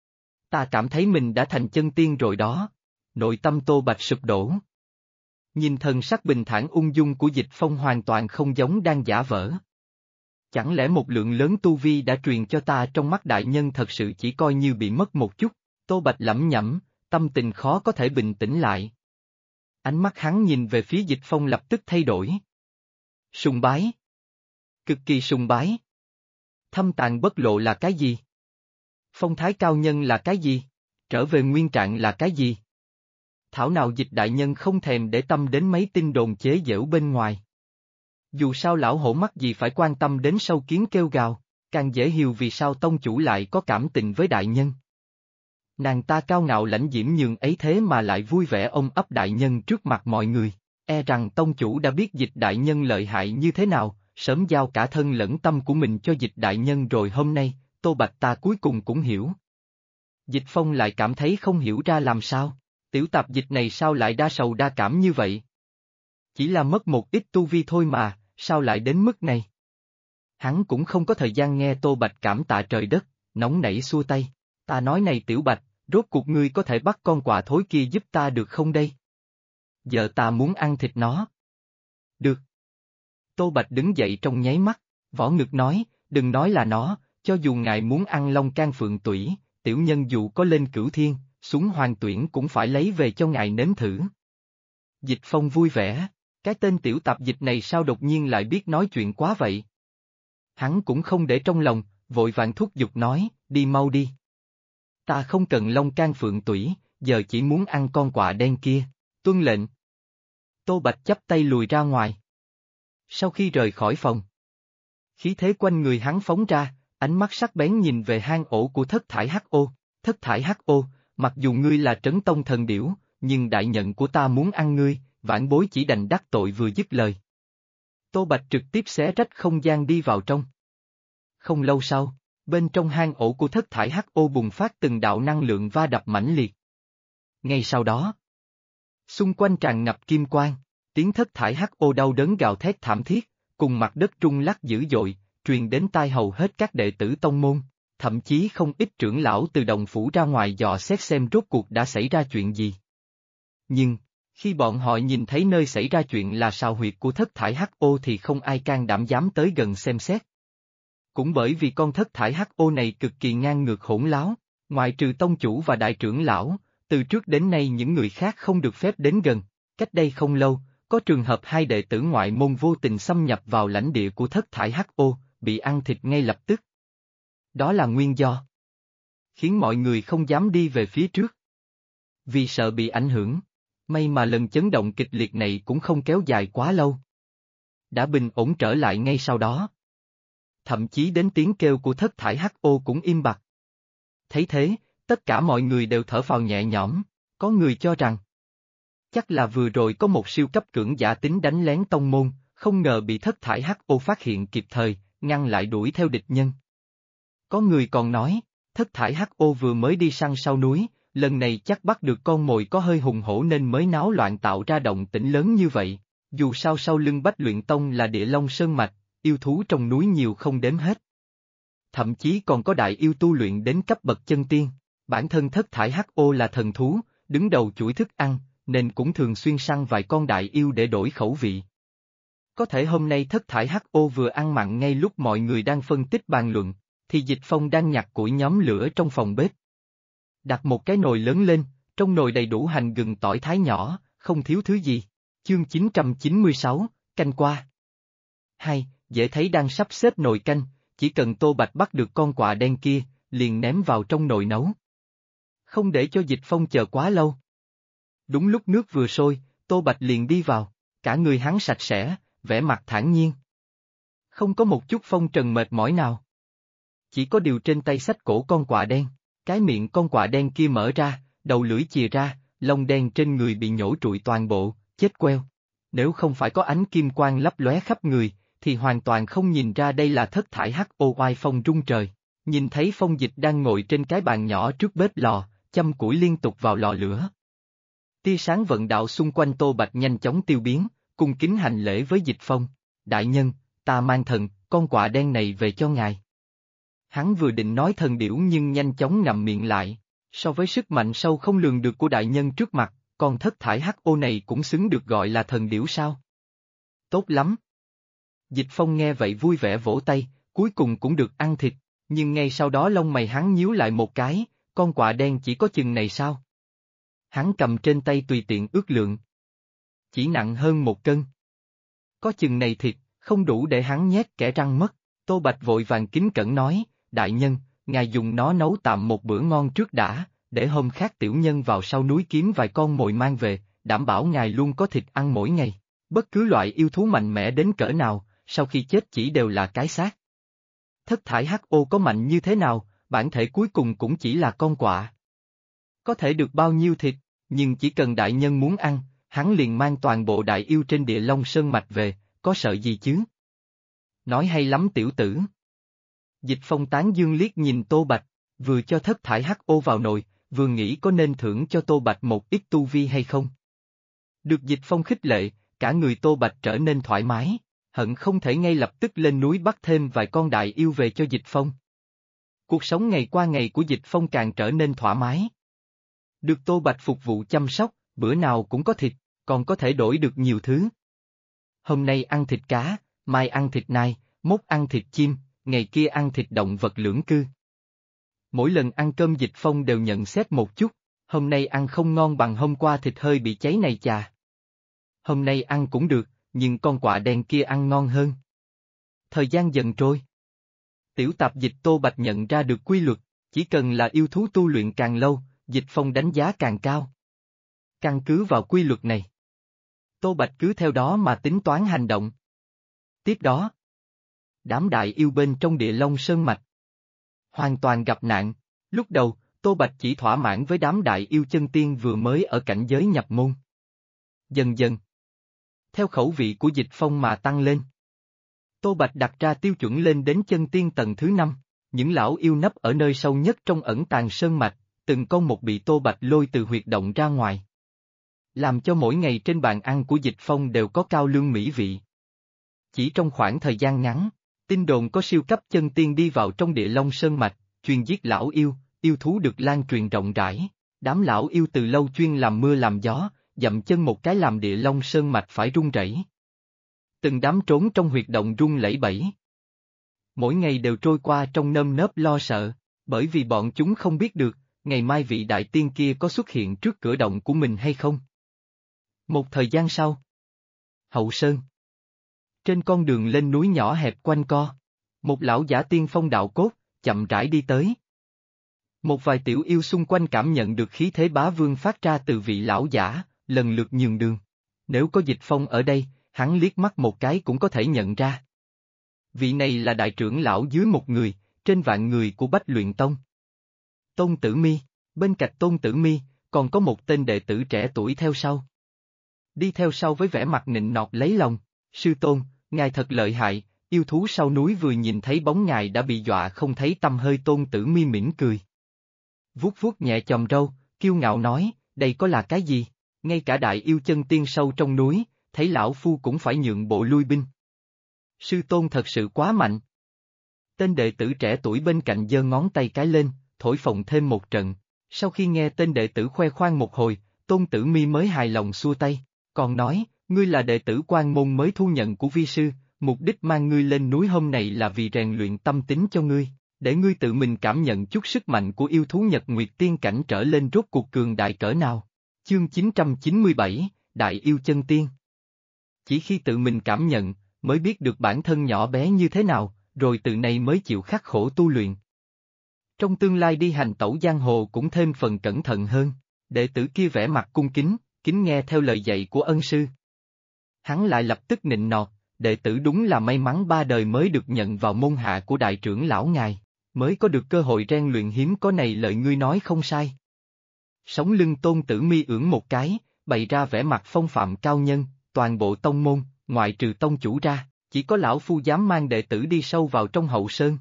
Ta cảm thấy mình đã thành chân tiên rồi đó. Nội tâm Tô Bạch sụp đổ. Nhìn thần sắc bình thản ung dung của Dịch Phong hoàn toàn không giống đang giả vờ. Chẳng lẽ một lượng lớn tu vi đã truyền cho ta trong mắt đại nhân thật sự chỉ coi như bị mất một chút? Tô Bạch lẩm nhẩm, tâm tình khó có thể bình tĩnh lại. Ánh mắt hắn nhìn về phía Dịch Phong lập tức thay đổi. Sùng bái. Cực kỳ sùng bái. Thâm tàng bất lộ là cái gì? Phong thái cao nhân là cái gì? Trở về nguyên trạng là cái gì? Thảo nào Dịch đại nhân không thèm để tâm đến mấy tin đồn chế giễu bên ngoài. Dù sao lão hổ mắc gì phải quan tâm đến sâu kiến kêu gào, càng dễ hiểu vì sao tông chủ lại có cảm tình với đại nhân. Nàng ta cao ngạo lãnh diễm nhường ấy thế mà lại vui vẻ ôm ấp đại nhân trước mặt mọi người, e rằng tông chủ đã biết Dịch đại nhân lợi hại như thế nào, sớm giao cả thân lẫn tâm của mình cho Dịch đại nhân rồi hôm nay, Tô Bạch ta cuối cùng cũng hiểu. Dịch Phong lại cảm thấy không hiểu ra làm sao, tiểu tạp dịch này sao lại đa sầu đa cảm như vậy? Chỉ là mất một ít tu vi thôi mà, sao lại đến mức này? Hắn cũng không có thời gian nghe Tô Bạch cảm tạ trời đất, nóng nảy xua tay. Ta nói này Tiểu Bạch, rốt cuộc ngươi có thể bắt con quạ thối kia giúp ta được không đây? Giờ ta muốn ăn thịt nó. Được. Tô Bạch đứng dậy trong nháy mắt, võ ngực nói, đừng nói là nó, cho dù ngài muốn ăn long can phượng tủy, tiểu nhân dù có lên cửu thiên, xuống hoàng tuyển cũng phải lấy về cho ngài nếm thử. Dịch Phong vui vẻ, cái tên tiểu tạp dịch này sao đột nhiên lại biết nói chuyện quá vậy? Hắn cũng không để trong lòng, vội vàng thúc giục nói, đi mau đi. Ta không cần long can phượng tủy, giờ chỉ muốn ăn con quạ đen kia, tuân lệnh. Tô Bạch chắp tay lùi ra ngoài. Sau khi rời khỏi phòng, khí thế quanh người hắn phóng ra, ánh mắt sắc bén nhìn về hang ổ của thất thải hắc ô. Thất thải hắc ô, mặc dù ngươi là trấn tông thần điểu, nhưng đại nhận của ta muốn ăn ngươi, vãn bối chỉ đành đắc tội vừa dứt lời. Tô Bạch trực tiếp xé rách không gian đi vào trong. Không lâu sau, bên trong hang ổ của thất thải hắc ô bùng phát từng đạo năng lượng va đập mãnh liệt. Ngay sau đó, xung quanh tràn ngập kim quang, tiếng thất thải hắc ô đau đớn gào thét thảm thiết, cùng mặt đất rung lắc dữ dội, truyền đến tai hầu hết các đệ tử tông môn, thậm chí không ít trưởng lão từ đồng phủ ra ngoài dò xét xem rốt cuộc đã xảy ra chuyện gì. Nhưng, khi bọn họ nhìn thấy nơi xảy ra chuyện là sào huyệt của thất thải hắc ô thì không ai can đảm dám tới gần xem xét. Cũng bởi vì con thất thải hắc ô này cực kỳ ngang ngược hỗn láo, ngoại trừ tông chủ và đại trưởng lão, từ trước đến nay những người khác không được phép đến gần. Cách đây không lâu, có trường hợp hai đệ tử ngoại môn vô tình xâm nhập vào lãnh địa của thất thải hắc ô, bị ăn thịt ngay lập tức. Đó là nguyên do khiến mọi người không dám đi về phía trước. Vì sợ bị ảnh hưởng, may mà lần chấn động kịch liệt này cũng không kéo dài quá lâu. Đã bình ổn trở lại ngay sau đó. Thậm chí đến tiếng kêu của thất thải hắc ô cũng im bặt. Thấy thế, tất cả mọi người đều thở phào nhẹ nhõm, có người cho rằng chắc là vừa rồi có một siêu cấp cưỡng giả tính đánh lén tông môn, không ngờ bị thất thải hắc ô phát hiện kịp thời, ngăn lại đuổi theo địch nhân. Có người còn nói, thất thải hắc ô vừa mới đi săn sau núi, lần này chắc bắt được con mồi có hơi hùng hổ nên mới náo loạn tạo ra động tĩnh lớn như vậy. Dù sao sau lưng Bách Luyện Tông là Địa Long Sơn Mạch, yêu thú trong núi nhiều không đếm hết. Thậm chí còn có đại yêu tu luyện đến cấp bậc chân tiên, bản thân thất thải hắc ô là thần thú, đứng đầu chuỗi thức ăn, nên cũng thường xuyên săn vài con đại yêu để đổi khẩu vị. Có thể hôm nay thất thải hắc ô vừa ăn mặn ngay lúc mọi người đang phân tích bàn luận, thì Dịch Phong đang nhặt củi nhóm lửa trong phòng bếp. Đặt một cái nồi lớn lên, trong nồi đầy đủ hành gừng tỏi thái nhỏ, không thiếu thứ gì. Chương 996, canh qua. Hay, dễ thấy đang sắp xếp nồi canh, chỉ cần Tô Bạch bắt được con quạ đen kia, liền ném vào trong nồi nấu. Không để cho Dịch Phong chờ quá lâu. Đúng lúc nước vừa sôi, Tô Bạch liền đi vào, cả người hắn sạch sẽ, vẻ mặt thản nhiên. Không có một chút phong trần mệt mỏi nào. Chỉ có điều trên tay xách cổ con quạ đen, cái miệng con quạ đen kia mở ra, đầu lưỡi chìa ra, lông đen trên người bị nhổ trụi toàn bộ, chết queo. Nếu không phải có ánh kim quang lấp lóe khắp người, thì hoàn toàn không nhìn ra đây là thất thải hắc ô oai phong rung trời. Nhìn thấy Phong Dịch đang ngồi trên cái bàn nhỏ trước bếp lò, châm củi liên tục vào lò lửa. Tia sáng vận đạo xung quanh Tô Bạch nhanh chóng tiêu biến, cung kính hành lễ với Dịch Phong. Đại nhân, ta mang con quạ đen này về cho ngài. Hắn vừa định nói thần điểu nhưng nhanh chóng ngậm miệng lại. So với sức mạnh sâu không lường được của đại nhân trước mặt, con thất thải hắc ô này cũng xứng được gọi là thần điểu sao? Tốt lắm. Dịch Phong nghe vậy vui vẻ vỗ tay, cuối cùng cũng được ăn thịt, nhưng ngay sau đó lông mày hắn nhíu lại một cái, con quạ đen chỉ có chừng này sao? Hắn cầm trên tay tùy tiện ước lượng. Chỉ nặng hơn 1 cân. Có chừng này thịt, không đủ để hắn nhét kẻ răng mất. Tô Bạch vội vàng kính cẩn nói, đại nhân, ngài dùng nó nấu tạm một bữa ngon trước đã, để hôm khác tiểu nhân vào sau núi kiếm vài con mồi mang về, đảm bảo ngài luôn có thịt ăn mỗi ngày. Bất cứ loại yêu thú mạnh mẽ đến cỡ nào, sau khi chết chỉ đều là cái xác. Thất thải hắc ô có mạnh như thế nào, bản thể cuối cùng cũng chỉ là con quạ. Có thể được bao nhiêu thịt, nhưng chỉ cần đại nhân muốn ăn, hắn liền mang toàn bộ đại yêu trên địa Long Sơn Mạch về, có sợ gì chứ? Nói hay lắm tiểu tử. Dịch Phong tán dương liếc nhìn Tô Bạch, vừa cho thất thải hắc ô vào nồi, vừa nghĩ có nên thưởng cho Tô Bạch một ít tu vi hay không. Được Dịch Phong khích lệ, cả người Tô Bạch trở nên thoải mái, hận không thể ngay lập tức lên núi bắt thêm vài con đại yêu về cho Dịch Phong. Cuộc sống ngày qua ngày của Dịch Phong càng trở nên thoải mái. Được Tô Bạch phục vụ chăm sóc, bữa nào cũng có thịt, còn có thể đổi được nhiều thứ. Hôm nay ăn thịt cá, mai ăn thịt nai, mốt ăn thịt chim, ngày kia ăn thịt động vật lưỡng cư. Mỗi lần ăn cơm Dịch Phong đều nhận xét một chút, hôm nay ăn không ngon bằng hôm qua thịt hơi bị cháy này chà. Hôm nay ăn cũng được, nhưng con quạ đen kia ăn ngon hơn. Thời gian dần trôi. Tiểu tạp dịch Tô Bạch nhận ra được quy luật, chỉ cần là yêu thú tu luyện càng lâu, Dịch Phong đánh giá càng cao. Căn cứ vào quy luật này, Tô Bạch cứ theo đó mà tính toán hành động. Tiếp đó, đám đại yêu bên trong địa Long Sơn Mạch hoàn toàn gặp nạn. Lúc đầu, Tô Bạch chỉ thỏa mãn với đám đại yêu chân tiên vừa mới ở cảnh giới nhập môn. Dần dần, theo khẩu vị của Dịch Phong mà tăng lên. Tô Bạch đặt ra tiêu chuẩn lên đến chân tiên tầng thứ 5, những lão yêu nấp ở nơi sâu nhất trong ẩn tàng sơn mạch, từng con một bị Tô Bạch lôi từ huyệt động ra ngoài. Làm cho mỗi ngày trên bàn ăn của Dịch Phong đều có cao lương mỹ vị. Chỉ trong khoảng thời gian ngắn, tin đồn có siêu cấp chân tiên đi vào trong địa Long Sơn Mạch, chuyên giết lão yêu, yêu thú được lan truyền rộng rãi. Đám lão yêu từ lâu chuyên làm mưa làm gió, dậm chân một cái làm địa Long Sơn Mạch phải rung rẩy. Từng đám trốn trong huyệt động rung lẩy bẩy. Mỗi ngày đều trôi qua trong nơm nớp lo sợ, bởi vì bọn chúng không biết được, ngày mai vị đại tiên kia có xuất hiện trước cửa động của mình hay không. Một thời gian sau, Hậu Sơn. Trên con đường lên núi nhỏ hẹp quanh co, một lão giả tiên phong đạo cốt, chậm rãi đi tới. Một vài tiểu yêu xung quanh cảm nhận được khí thế bá vương phát ra từ vị lão giả, lần lượt nhường đường. Nếu có Dịch Phong ở đây, hắn liếc mắt một cái cũng có thể nhận ra. Vị này là đại trưởng lão dưới một người, trên vạn người của Bách Luyện Tông. Tôn Tử Mi, bên cạnh Tôn Tử Mi, còn có một tên đệ tử trẻ tuổi theo sau. Đi theo sau với vẻ mặt nịnh nọt lấy lòng, sư tôn, ngài thật lợi hại, yêu thú sau núi vừa nhìn thấy bóng ngài đã bị dọa không thấy tăm hơi. Tôn Tử Mi mỉm cười. Vuốt vuốt nhẹ chòm râu, kiêu ngạo nói, đây có là cái gì, ngay cả đại yêu chân tiên sâu trong núi, thấy lão phu cũng phải nhượng bộ lui binh. Sư tôn thật sự quá mạnh. Tên đệ tử trẻ tuổi bên cạnh giơ ngón tay cái lên, thổi phồng thêm một trận. Sau khi nghe tên đệ tử khoe khoang một hồi, Tôn Tử Mi mới hài lòng xua tay, còn nói, ngươi là đệ tử quan môn mới thu nhận của vi sư, mục đích mang ngươi lên núi hôm này là vì rèn luyện tâm tính cho ngươi, để ngươi tự mình cảm nhận chút sức mạnh của yêu thú Nhật Nguyệt tiên cảnh trở lên rốt cuộc cường đại cỡ nào. Chương 997, Đại yêu chân tiên. Chỉ khi tự mình cảm nhận, mới biết được bản thân nhỏ bé như thế nào, rồi từ nay mới chịu khắc khổ tu luyện. Trong tương lai đi hành tẩu giang hồ cũng thêm phần cẩn thận hơn, đệ tử kia vẻ mặt cung kính, kính nghe theo lời dạy của ân sư. Hắn lại lập tức nịnh nọt, đệ tử đúng là may mắn 3 đời mới được nhận vào môn hạ của đại trưởng lão ngài, mới có được cơ hội rèn luyện hiếm có này, lợi ngươi nói không sai. Sống lưng Tôn Tử Mi ưỡn một cái, bày ra vẻ mặt phong phạm cao nhân, toàn bộ tông môn, ngoại trừ tông chủ ra, chỉ có lão phu dám mang đệ tử đi sâu vào trong Hậu Sơn.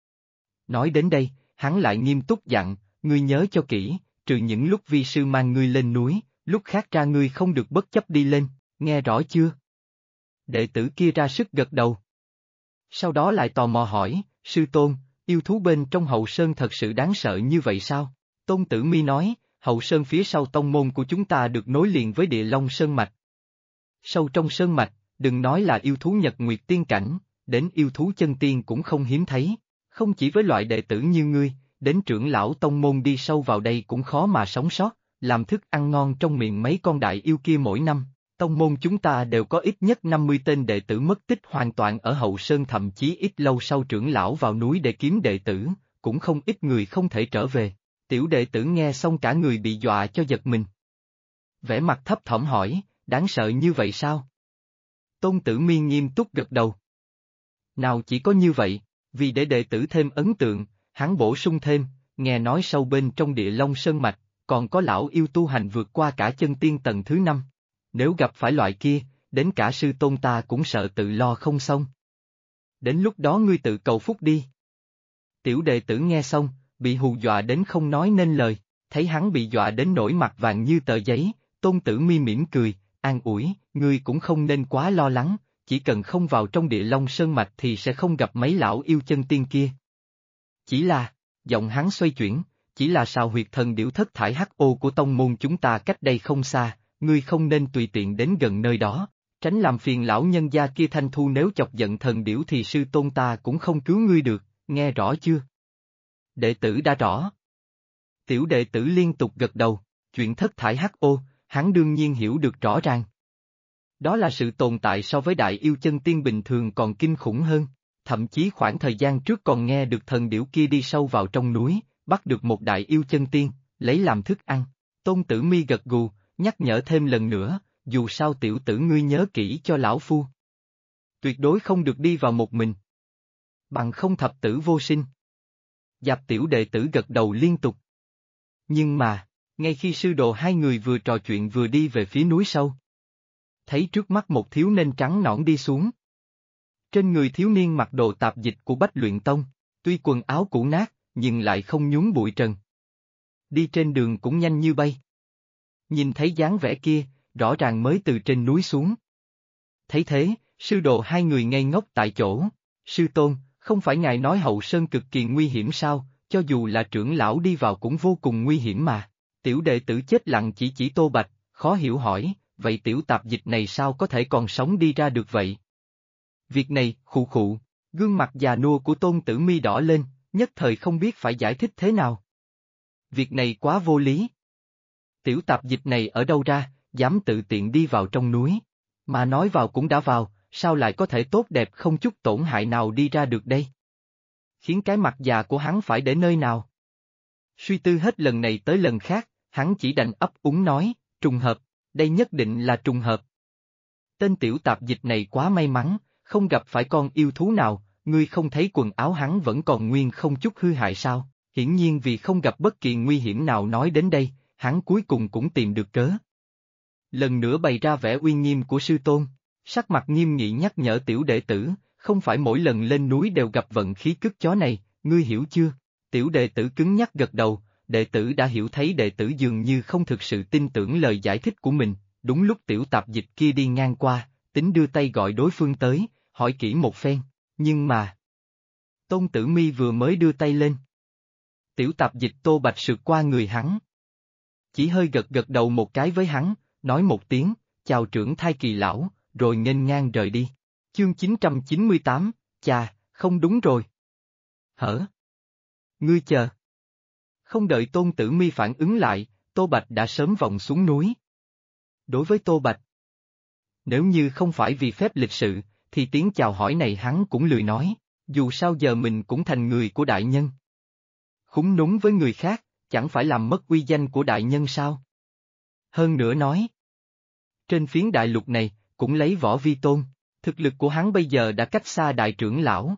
Nói đến đây, hắn lại nghiêm túc dặn, ngươi nhớ cho kỹ, trừ những lúc vi sư mang ngươi lên núi, lúc khác ra ngươi không được bất chấp đi lên, nghe rõ chưa? Đệ tử kia ra sức gật đầu. Sau đó lại tò mò hỏi, sư tôn, yêu thú bên trong Hậu Sơn thật sự đáng sợ như vậy sao? Tôn Tử Mi nói, hậu sơn phía sau tông môn của chúng ta được nối liền với địa Long Sơn Mạch. Sâu trong sơn mạch, đừng nói là yêu thú nhật nguyệt tiên cảnh, đến yêu thú chân tiên cũng không hiếm thấy, không chỉ với loại đệ tử như ngươi, đến trưởng lão tông môn đi sâu vào đây cũng khó mà sống sót, làm thức ăn ngon trong miệng mấy con đại yêu kia mỗi năm. Tông môn chúng ta đều có ít nhất 50 tên đệ tử mất tích hoàn toàn ở hậu sơn, thậm chí ít lâu sau trưởng lão vào núi để kiếm đệ tử, cũng không ít người không thể trở về. Tiểu đệ tử nghe xong cả người bị dọa cho giật mình. Vẻ mặt thấp thỏm hỏi, đáng sợ như vậy sao? Tôn Tử Mi nghiêm túc gật đầu. Nào chỉ có như vậy, vì để đệ tử thêm ấn tượng, hắn bổ sung thêm, nghe nói sâu bên trong địa Long Sơn Mạch, còn có lão yêu tu hành vượt qua cả chân tiên tầng thứ 5. Nếu gặp phải loại kia, đến cả sư tôn ta cũng sợ tự lo không xong. Đến lúc đó ngươi tự cầu phúc đi. Tiểu đệ tử nghe xong, bị hù dọa đến không nói nên lời, thấy hắn bị dọa đến nỗi mặt vàng như tờ giấy, Tôn Tử Mi mỉm cười, an ủi, ngươi cũng không nên quá lo lắng, chỉ cần không vào trong địa Long Sơn Mạch thì sẽ không gặp mấy lão yêu chân tiên kia. Chỉ là, giọng hắn xoay chuyển, chỉ là sào huyệt thần điểu thất thải HO của tông môn chúng ta cách đây không xa, ngươi không nên tùy tiện đến gần nơi đó, tránh làm phiền lão nhân gia kia Thanh Thu, nếu chọc giận thần điểu thì sư tôn ta cũng không cứu ngươi được, nghe rõ chưa? Đệ tử đã rõ. Tiểu đệ tử liên tục gật đầu, chuyện thất thải HO, hắn đương nhiên hiểu được rõ ràng. Đó là sự tồn tại so với đại yêu chân tiên bình thường còn kinh khủng hơn, thậm chí khoảng thời gian trước còn nghe được thần điểu kia đi sâu vào trong núi, bắt được một đại yêu chân tiên, lấy làm thức ăn. Tôn Tử Mi gật gù, nhắc nhở thêm lần nữa, dù sao tiểu tử ngươi nhớ kỹ cho lão phu. Tuyệt đối không được đi vào một mình. Bằng không thập tử vô sinh. Dạp tiểu đệ tử gật đầu liên tục. Nhưng mà, ngay khi sư đồ hai người vừa trò chuyện vừa đi về phía núi sâu, thấy trước mắt một thiếu niên trắng nõn đi xuống. Trên người thiếu niên mặc đồ tạp dịch của Bách Luyện Tông, tuy quần áo cũ nát, nhưng lại không nhúng bụi trần. Đi trên đường cũng nhanh như bay. Nhìn thấy dáng vẻ kia, rõ ràng mới từ trên núi xuống. Thấy thế, sư đồ hai người ngây ngốc tại chỗ. Sư tôn, không phải ngài nói hậu sơn cực kỳ nguy hiểm sao, cho dù là trưởng lão đi vào cũng vô cùng nguy hiểm mà. Tiểu đệ tử chết lặng chỉ Tô Bạch, khó hiểu hỏi, vậy tiểu tạp dịch này sao có thể còn sống đi ra được vậy? Việc này, khụ khụ, gương mặt già nua của Tôn Tử Mi đỏ lên, nhất thời không biết phải giải thích thế nào. Việc này quá vô lý. Tiểu tạp dịch này ở đâu ra, dám tự tiện đi vào trong núi, mà nói vào cũng đã vào, sao lại có thể tốt đẹp không chút tổn hại nào đi ra được đây? Khiến cái mặt già của hắn phải để nơi nào? Suy tư hết lần này tới lần khác, hắn chỉ đành ấp úng nói, trùng hợp, đây nhất định là trùng hợp. Tên tiểu tạp dịch này quá may mắn, không gặp phải con yêu thú nào, ngươi không thấy quần áo hắn vẫn còn nguyên không chút hư hại sao? Hiển nhiên vì không gặp bất kỳ nguy hiểm nào, nói đến đây, hắn cuối cùng cũng tìm được cớ. Lần nữa bày ra vẻ uy nghiêm của sư tôn, sắc mặt nghiêm nghị nhắc nhở tiểu đệ tử, không phải mỗi lần lên núi đều gặp vận khí cứt chó này, ngươi hiểu chưa? Tiểu đệ tử cứng nhắc gật đầu, đệ tử đã hiểu. Thấy đệ tử dường như không thực sự tin tưởng lời giải thích của mình, đúng lúc tiểu tạp dịch kia đi ngang qua, tính đưa tay gọi đối phương tới, hỏi kỹ một phen, nhưng mà... Tôn Tử Mi vừa mới đưa tay lên. Tiểu tạp dịch Tô Bạch sượt qua người hắn. Chỉ hơi gật gật đầu một cái với hắn, nói một tiếng, chào trưởng thai kỳ lão, rồi nghênh ngang rời đi. Chương 998, chà, không đúng rồi. Hở? Ngươi chờ. Không đợi Tôn Tử Mi phản ứng lại, Tô Bạch đã sớm vòng xuống núi. Đối với Tô Bạch, nếu như không phải vì phép lịch sự, thì tiếng chào hỏi này hắn cũng lười nói, dù sao giờ mình cũng thành người của đại nhân. Khúng núng với người khác, chẳng phải làm mất uy danh của đại nhân sao? Hơn nữa nói, trên phiến đại lục này, cũng lấy Võ Vi Tôn, thực lực của hắn bây giờ đã cách xa đại trưởng lão.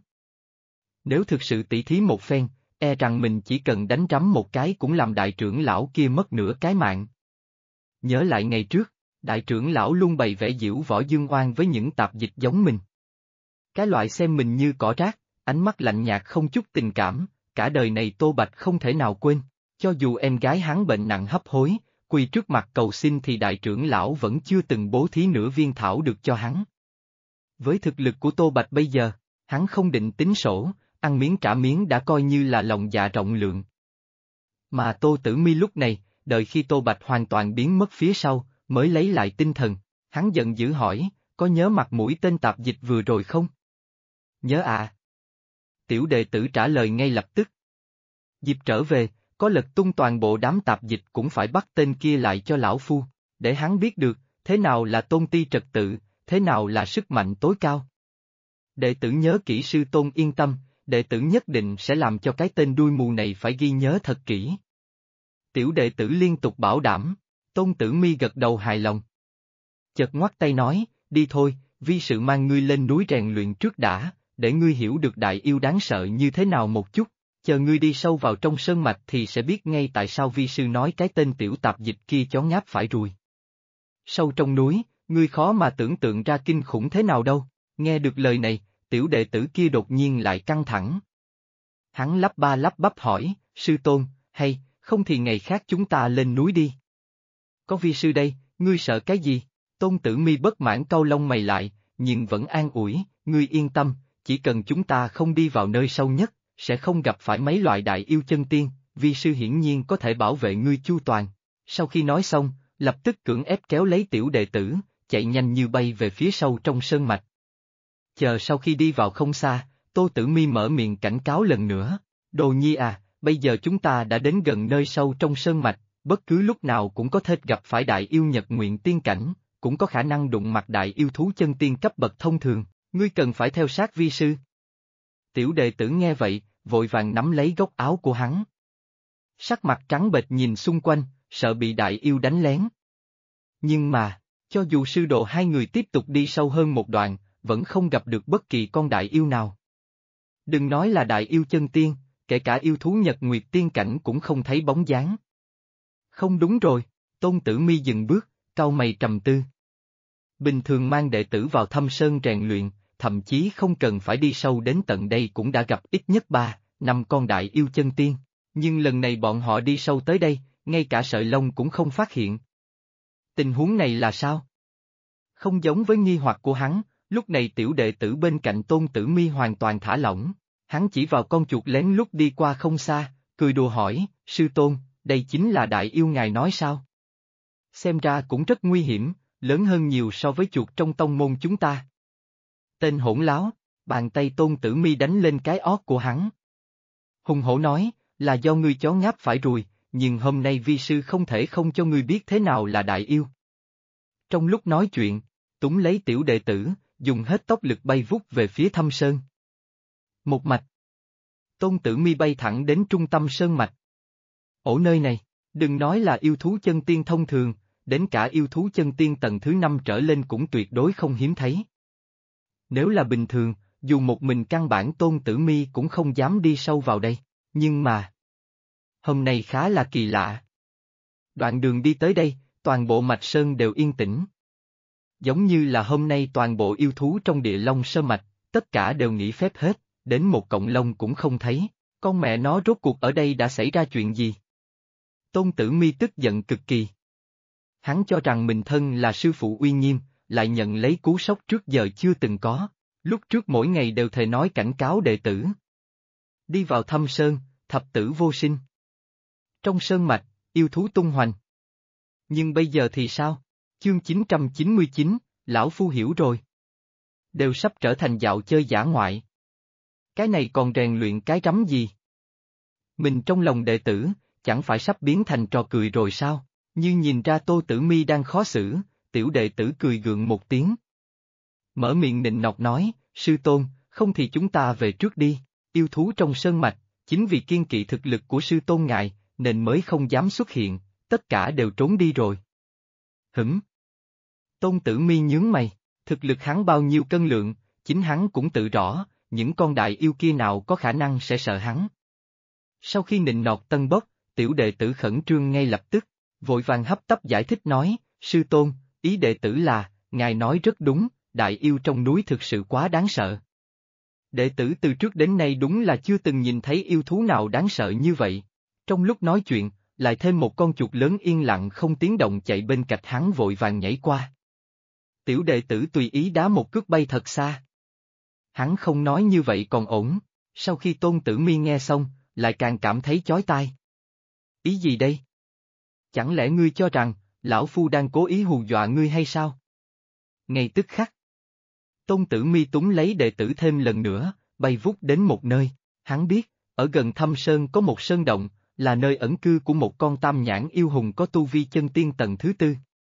Nếu thực sự tỉ thí một phen, e rằng mình chỉ cần đánh trắm một cái cũng làm đại trưởng lão kia mất nửa cái mạng. Nhớ lại ngày trước, đại trưởng lão luôn bày vẽ diễu võ dương oai với những tạp dịch giống mình. Cái loại xem mình như cỏ rác, ánh mắt lạnh nhạt không chút tình cảm, cả đời này Tô Bạch không thể nào quên, cho dù em gái hắn bệnh nặng hấp hối, quỳ trước mặt cầu xin thì đại trưởng lão vẫn chưa từng bố thí nửa viên thảo được cho hắn. Với thực lực của Tô Bạch bây giờ, hắn không định tính sổ, ăn miếng trả miếng đã coi như là lòng dạ rộng lượng. Mà Tô Tử Mi lúc này, đợi khi Tô Bạch hoàn toàn biến mất phía sau, mới lấy lại tinh thần. Hắn giận dữ hỏi, có nhớ mặt mũi tên tạp dịch vừa rồi không? Nhớ à. Tiểu đệ tử trả lời ngay lập tức. Dịp trở về, có lật tung toàn bộ đám tạp dịch cũng phải bắt tên kia lại cho lão phu, để hắn biết được, thế nào là tôn ti trật tự, thế nào là sức mạnh tối cao. Đệ tử nhớ kỹ, sư tôn yên tâm, đệ tử nhất định sẽ làm cho cái tên đuôi mù này phải ghi nhớ thật kỹ. Tiểu đệ tử liên tục bảo đảm, Tôn Tử Mi gật đầu hài lòng. Chợt ngoắt tay nói, đi thôi, vi sự mang ngươi lên núi rèn luyện trước đã, để ngươi hiểu được đại yêu đáng sợ như thế nào một chút, chờ ngươi đi sâu vào trong sơn mạch thì sẽ biết ngay tại sao vi sư nói cái tên tiểu tạp dịch kia chó ngáp phải ruồi. Sâu trong núi, ngươi khó mà tưởng tượng ra kinh khủng thế nào đâu, nghe được lời này, tiểu đệ tử kia đột nhiên lại căng thẳng. Hắn lắp ba lắp bắp hỏi, sư tôn, hay, không thì ngày khác chúng ta lên núi đi. Có vi sư đây, ngươi sợ cái gì? Tôn Tử Mi bất mãn cau lông mày lại, nhưng vẫn an ủi, ngươi yên tâm, chỉ cần chúng ta không đi vào nơi sâu nhất, sẽ không gặp phải mấy loại đại yêu chân tiên, vi sư hiển nhiên có thể bảo vệ ngươi chu toàn. Sau khi nói xong, lập tức cưỡng ép kéo lấy tiểu đệ tử, chạy nhanh như bay về phía sâu trong sơn mạch. Chờ sau khi đi vào không xa, Tô Tử Mi mở miệng cảnh cáo lần nữa, Đồ Nhi à, bây giờ chúng ta đã đến gần nơi sâu trong sơn mạch, bất cứ lúc nào cũng có thể gặp phải đại yêu Nhật Nguyện tiên cảnh, cũng có khả năng đụng mặt đại yêu thú chân tiên cấp bậc thông thường, ngươi cần phải theo sát vi sư. Tiểu đệ tử nghe vậy, vội vàng nắm lấy góc áo của hắn. Sắc mặt trắng bệch nhìn xung quanh, sợ bị đại yêu đánh lén. Nhưng mà, cho dù sư đồ hai người tiếp tục đi sâu hơn một đoạn, vẫn không gặp được bất kỳ con đại yêu nào. Đừng nói là đại yêu chân tiên, kể cả yêu thú Nhật Nguyệt tiên cảnh cũng không thấy bóng dáng. Không đúng rồi, Tôn Tử Mi dừng bước, cau mày trầm tư. Bình thường mang đệ tử vào thâm sơn rèn luyện, thậm chí không cần phải đi sâu đến tận đây cũng đã gặp ít nhất 3, 5 con đại yêu chân tiên, nhưng lần này bọn họ đi sâu tới đây, ngay cả sợi lông cũng không phát hiện. Tình huống này là sao? Không giống với nghi hoặc của hắn, lúc này tiểu đệ tử bên cạnh Tôn Tử Mi hoàn toàn thả lỏng, hắn chỉ vào con chuột lén lút đi qua không xa, cười đùa hỏi, sư tôn, đây chính là đại yêu ngài nói sao? Xem ra cũng rất nguy hiểm, lớn hơn nhiều so với chuột trong tông môn chúng ta. Tên hỗn láo, bàn tay Tôn Tử Mi đánh lên cái ót của hắn. Hùng hổ nói, là do ngươi chó ngáp phải ruồi, nhưng hôm nay vi sư không thể không cho ngươi biết thế nào là đại yêu. Trong lúc nói chuyện, túng lấy tiểu đệ tử, dùng hết tốc lực bay vút về phía thâm sơn. Một mạch. Tôn Tử Mi bay thẳng đến trung tâm sơn mạch. Ở nơi này, đừng nói là yêu thú chân tiên thông thường, đến cả yêu thú chân tiên tầng thứ 5 trở lên cũng tuyệt đối không hiếm thấy. Nếu là bình thường, dù một mình căn bản Tôn Tử Mi cũng không dám đi sâu vào đây, nhưng mà... Hôm nay khá là kỳ lạ. Đoạn đường đi tới đây, toàn bộ mạch sơn đều yên tĩnh. Giống như là hôm nay toàn bộ yêu thú trong địa long sơn mạch, tất cả đều nghỉ phép hết, đến một cọng lông cũng không thấy, con mẹ nó rốt cuộc ở đây đã xảy ra chuyện gì? Tôn Tử Mi tức giận cực kỳ. Hắn cho rằng mình thân là sư phụ uy nghiêm, lại nhận lấy cú sốc trước giờ chưa từng có, lúc trước mỗi ngày đều thề nói cảnh cáo đệ tử. Đi vào thâm sơn, thập tử vô sinh. Trong sơn mạch, yêu thú tung hoành. Nhưng bây giờ thì sao? Chương 999, lão phu hiểu rồi. Đều sắp trở thành dạo chơi dã ngoại. Cái này còn rèn luyện cái rắm gì? Mình trong lòng đệ tử, chẳng phải sắp biến thành trò cười rồi sao? Như nhìn ra Tô Tử Mi đang khó xử, tiểu đệ tử cười gượng một tiếng. Mở miệng nịnh nọt nói, sư tôn, không thì chúng ta về trước đi, yêu thú trong sơn mạch, chính vì kiêng kỵ thực lực của sư tôn ngài, nên mới không dám xuất hiện, tất cả đều trốn đi rồi. Hửm. Tôn Tử Mi nhướng mày, thực lực hắn bao nhiêu cân lượng, chính hắn cũng tự rõ, những con đại yêu kia nào có khả năng sẽ sợ hắn. Sau khi nịnh nọt tân bốc, tiểu đệ tử khẩn trương ngay lập tức, vội vàng hấp tấp giải thích nói, sư tôn, ý đệ tử là, ngài nói rất đúng, đại yêu trong núi thực sự quá đáng sợ. Đệ tử từ trước đến nay đúng là chưa từng nhìn thấy yêu thú nào đáng sợ như vậy. Trong lúc nói chuyện, lại thêm một con chuột lớn yên lặng không tiếng động chạy bên cạnh hắn vội vàng nhảy qua. Tiểu đệ tử tùy ý đá một cước bay thật xa. Hắn không nói như vậy còn ổn, sau khi Tôn Tử Mi nghe xong, lại càng cảm thấy chói tai. Ý gì đây? Chẳng lẽ ngươi cho rằng, lão phu đang cố ý hù dọa ngươi hay sao? Ngay tức khắc. Tôn Tử Mi túm lấy đệ tử thêm lần nữa, bay vút đến một nơi, hắn biết, ở gần Thâm Sơn có một sơn động, là nơi ẩn cư của một con tam nhãn yêu hùng có tu vi chân tiên tầng thứ tư.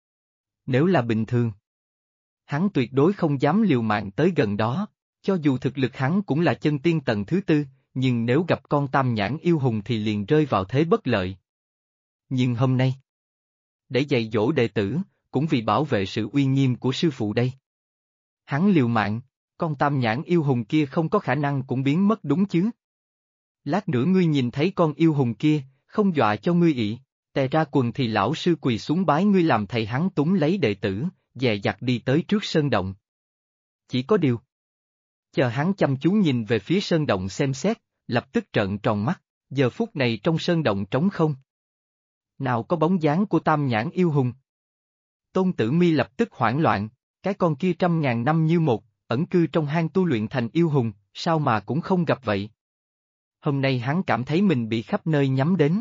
Nếu là bình thường, hắn tuyệt đối không dám liều mạng tới gần đó, cho dù thực lực hắn cũng là chân tiên tầng thứ tư, nhưng nếu gặp con tam nhãn yêu hùng thì liền rơi vào thế bất lợi. Nhưng hôm nay, để dạy dỗ đệ tử, cũng vì bảo vệ sự uy nghiêm của sư phụ đây. Hắn liều mạng, con tam nhãn yêu hùng kia không có khả năng cũng biến mất đúng chứ. Lát nữa ngươi nhìn thấy con yêu hùng kia, không dọa cho ngươi ị, tè ra quần thì lão sư quỳ xuống bái ngươi làm thầy. Hắn túm lấy đệ tử, dè dặt đi tới trước sơn động. Chỉ có điều, chờ hắn chăm chú nhìn về phía sơn động xem xét, lập tức trợn tròn mắt, giờ phút này trong sơn động trống không. Nào có bóng dáng của tam nhãn yêu hùng. Tôn Tử Mi lập tức hoảng loạn, cái con kia 100.000 năm như một, ẩn cư trong hang tu luyện thành yêu hùng, sao mà cũng không gặp vậy. Hôm nay hắn cảm thấy mình bị khắp nơi nhắm đến.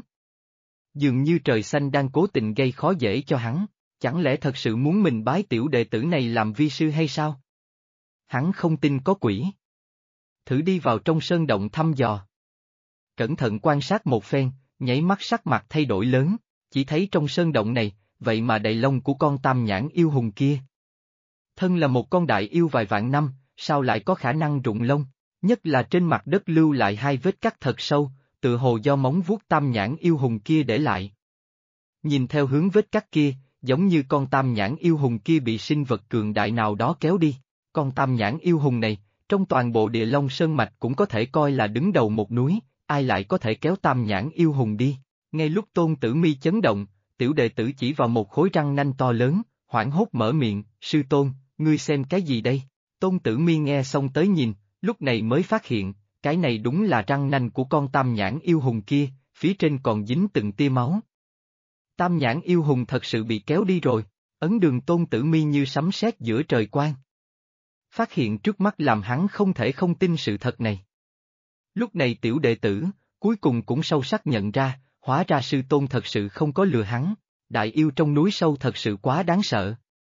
Dường như trời xanh đang cố tình gây khó dễ cho hắn, chẳng lẽ thật sự muốn mình bái tiểu đệ tử này làm vi sư hay sao? Hắn không tin có quỷ. Thử đi vào trong sơn động thăm dò. Cẩn thận quan sát một phen, nháy mắt sắc mặt thay đổi lớn, chỉ thấy trong sơn động này, vậy mà đầy lông của con tam nhãn yêu hùng kia. Thân là một con đại yêu vài vạn năm, sao lại có khả năng rụng lông, nhất là trên mặt đất lưu lại hai vết cắt thật sâu, tự hồ do móng vuốt tam nhãn yêu hùng kia để lại. Nhìn theo hướng vết cắt kia, giống như con tam nhãn yêu hùng kia bị sinh vật cường đại nào đó kéo đi. Con tam nhãn yêu hùng này, trong toàn bộ địa Long Sơn Mạch cũng có thể coi là đứng đầu một núi, ai lại có thể kéo tam nhãn yêu hùng đi. Ngay lúc Tôn Tử Mi chấn động, tiểu đệ tử chỉ vào một khối răng nanh to lớn, hoảng hốt mở miệng, sư tôn, ngươi xem cái gì đây? Tôn Tử Mi nghe xong tới nhìn, lúc này mới phát hiện, cái này đúng là răng nanh của con tam nhãn yêu hùng kia, phía trên còn dính từng tia máu. Tam nhãn yêu hùng thật sự bị kéo đi rồi, ấn đường Tôn Tử Mi như sấm sét giữa trời quang. Phát hiện trước mắt làm hắn không thể không tin sự thật này. Lúc này tiểu đệ tử, cuối cùng cũng sâu sắc nhận ra, hóa ra sư tôn thật sự không có lừa hắn, đại yêu trong núi sâu thật sự quá đáng sợ.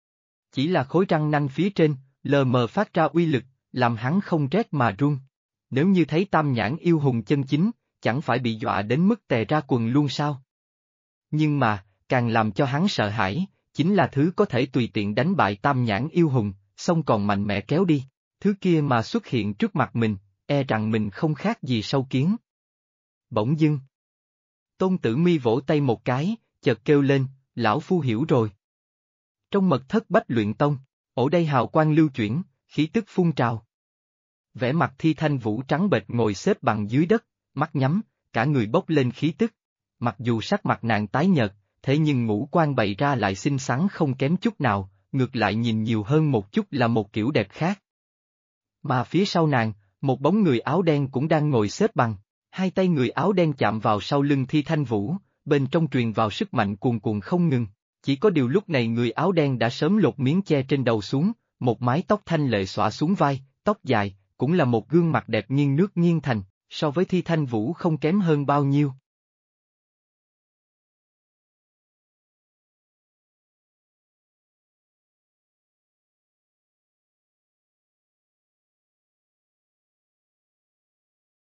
Chỉ là khối răng nanh phía trên, lờ mờ phát ra uy lực, làm hắn không rét mà run. Nếu như thấy tam nhãn yêu hùng chân chính, chẳng phải bị dọa đến mức tè ra quần luôn sao? Nhưng mà, càng làm cho hắn sợ hãi, chính là thứ có thể tùy tiện đánh bại tam nhãn yêu hùng, xong còn mạnh mẽ kéo đi. Thứ kia mà xuất hiện trước mặt mình, e rằng mình không khác gì sâu kiến. Bỗng dưng. Tôn Tử Mi vỗ tay một cái, chợt kêu lên, lão phu hiểu rồi. Trong mật thất Bách Luyện Tông, ở đây hào quang lưu chuyển, khí tức phun trào. Vẻ mặt Thi Thanh Vũ trắng bệch ngồi xếp bằng dưới đất, mắt nhắm, cả người bốc lên khí tức. Mặc dù sắc mặt nàng tái nhợt, thế nhưng ngũ quan bày ra lại xinh xắn không kém chút nào, ngược lại nhìn nhiều hơn một chút là một kiểu đẹp khác. Mà phía sau nàng, một bóng người áo đen cũng đang ngồi xếp bằng, hai tay người áo đen chạm vào sau lưng Thi Thanh Vũ, bên trong truyền vào sức mạnh cuồn cuộn không ngừng. Chỉ có điều lúc này người áo đen đã sớm lột miếng che trên đầu xuống, một mái tóc thanh lệ xõa xuống vai, tóc dài, cũng là một gương mặt đẹp nghiêng nước nghiêng thành, so với Thi Thanh Vũ không kém hơn bao nhiêu.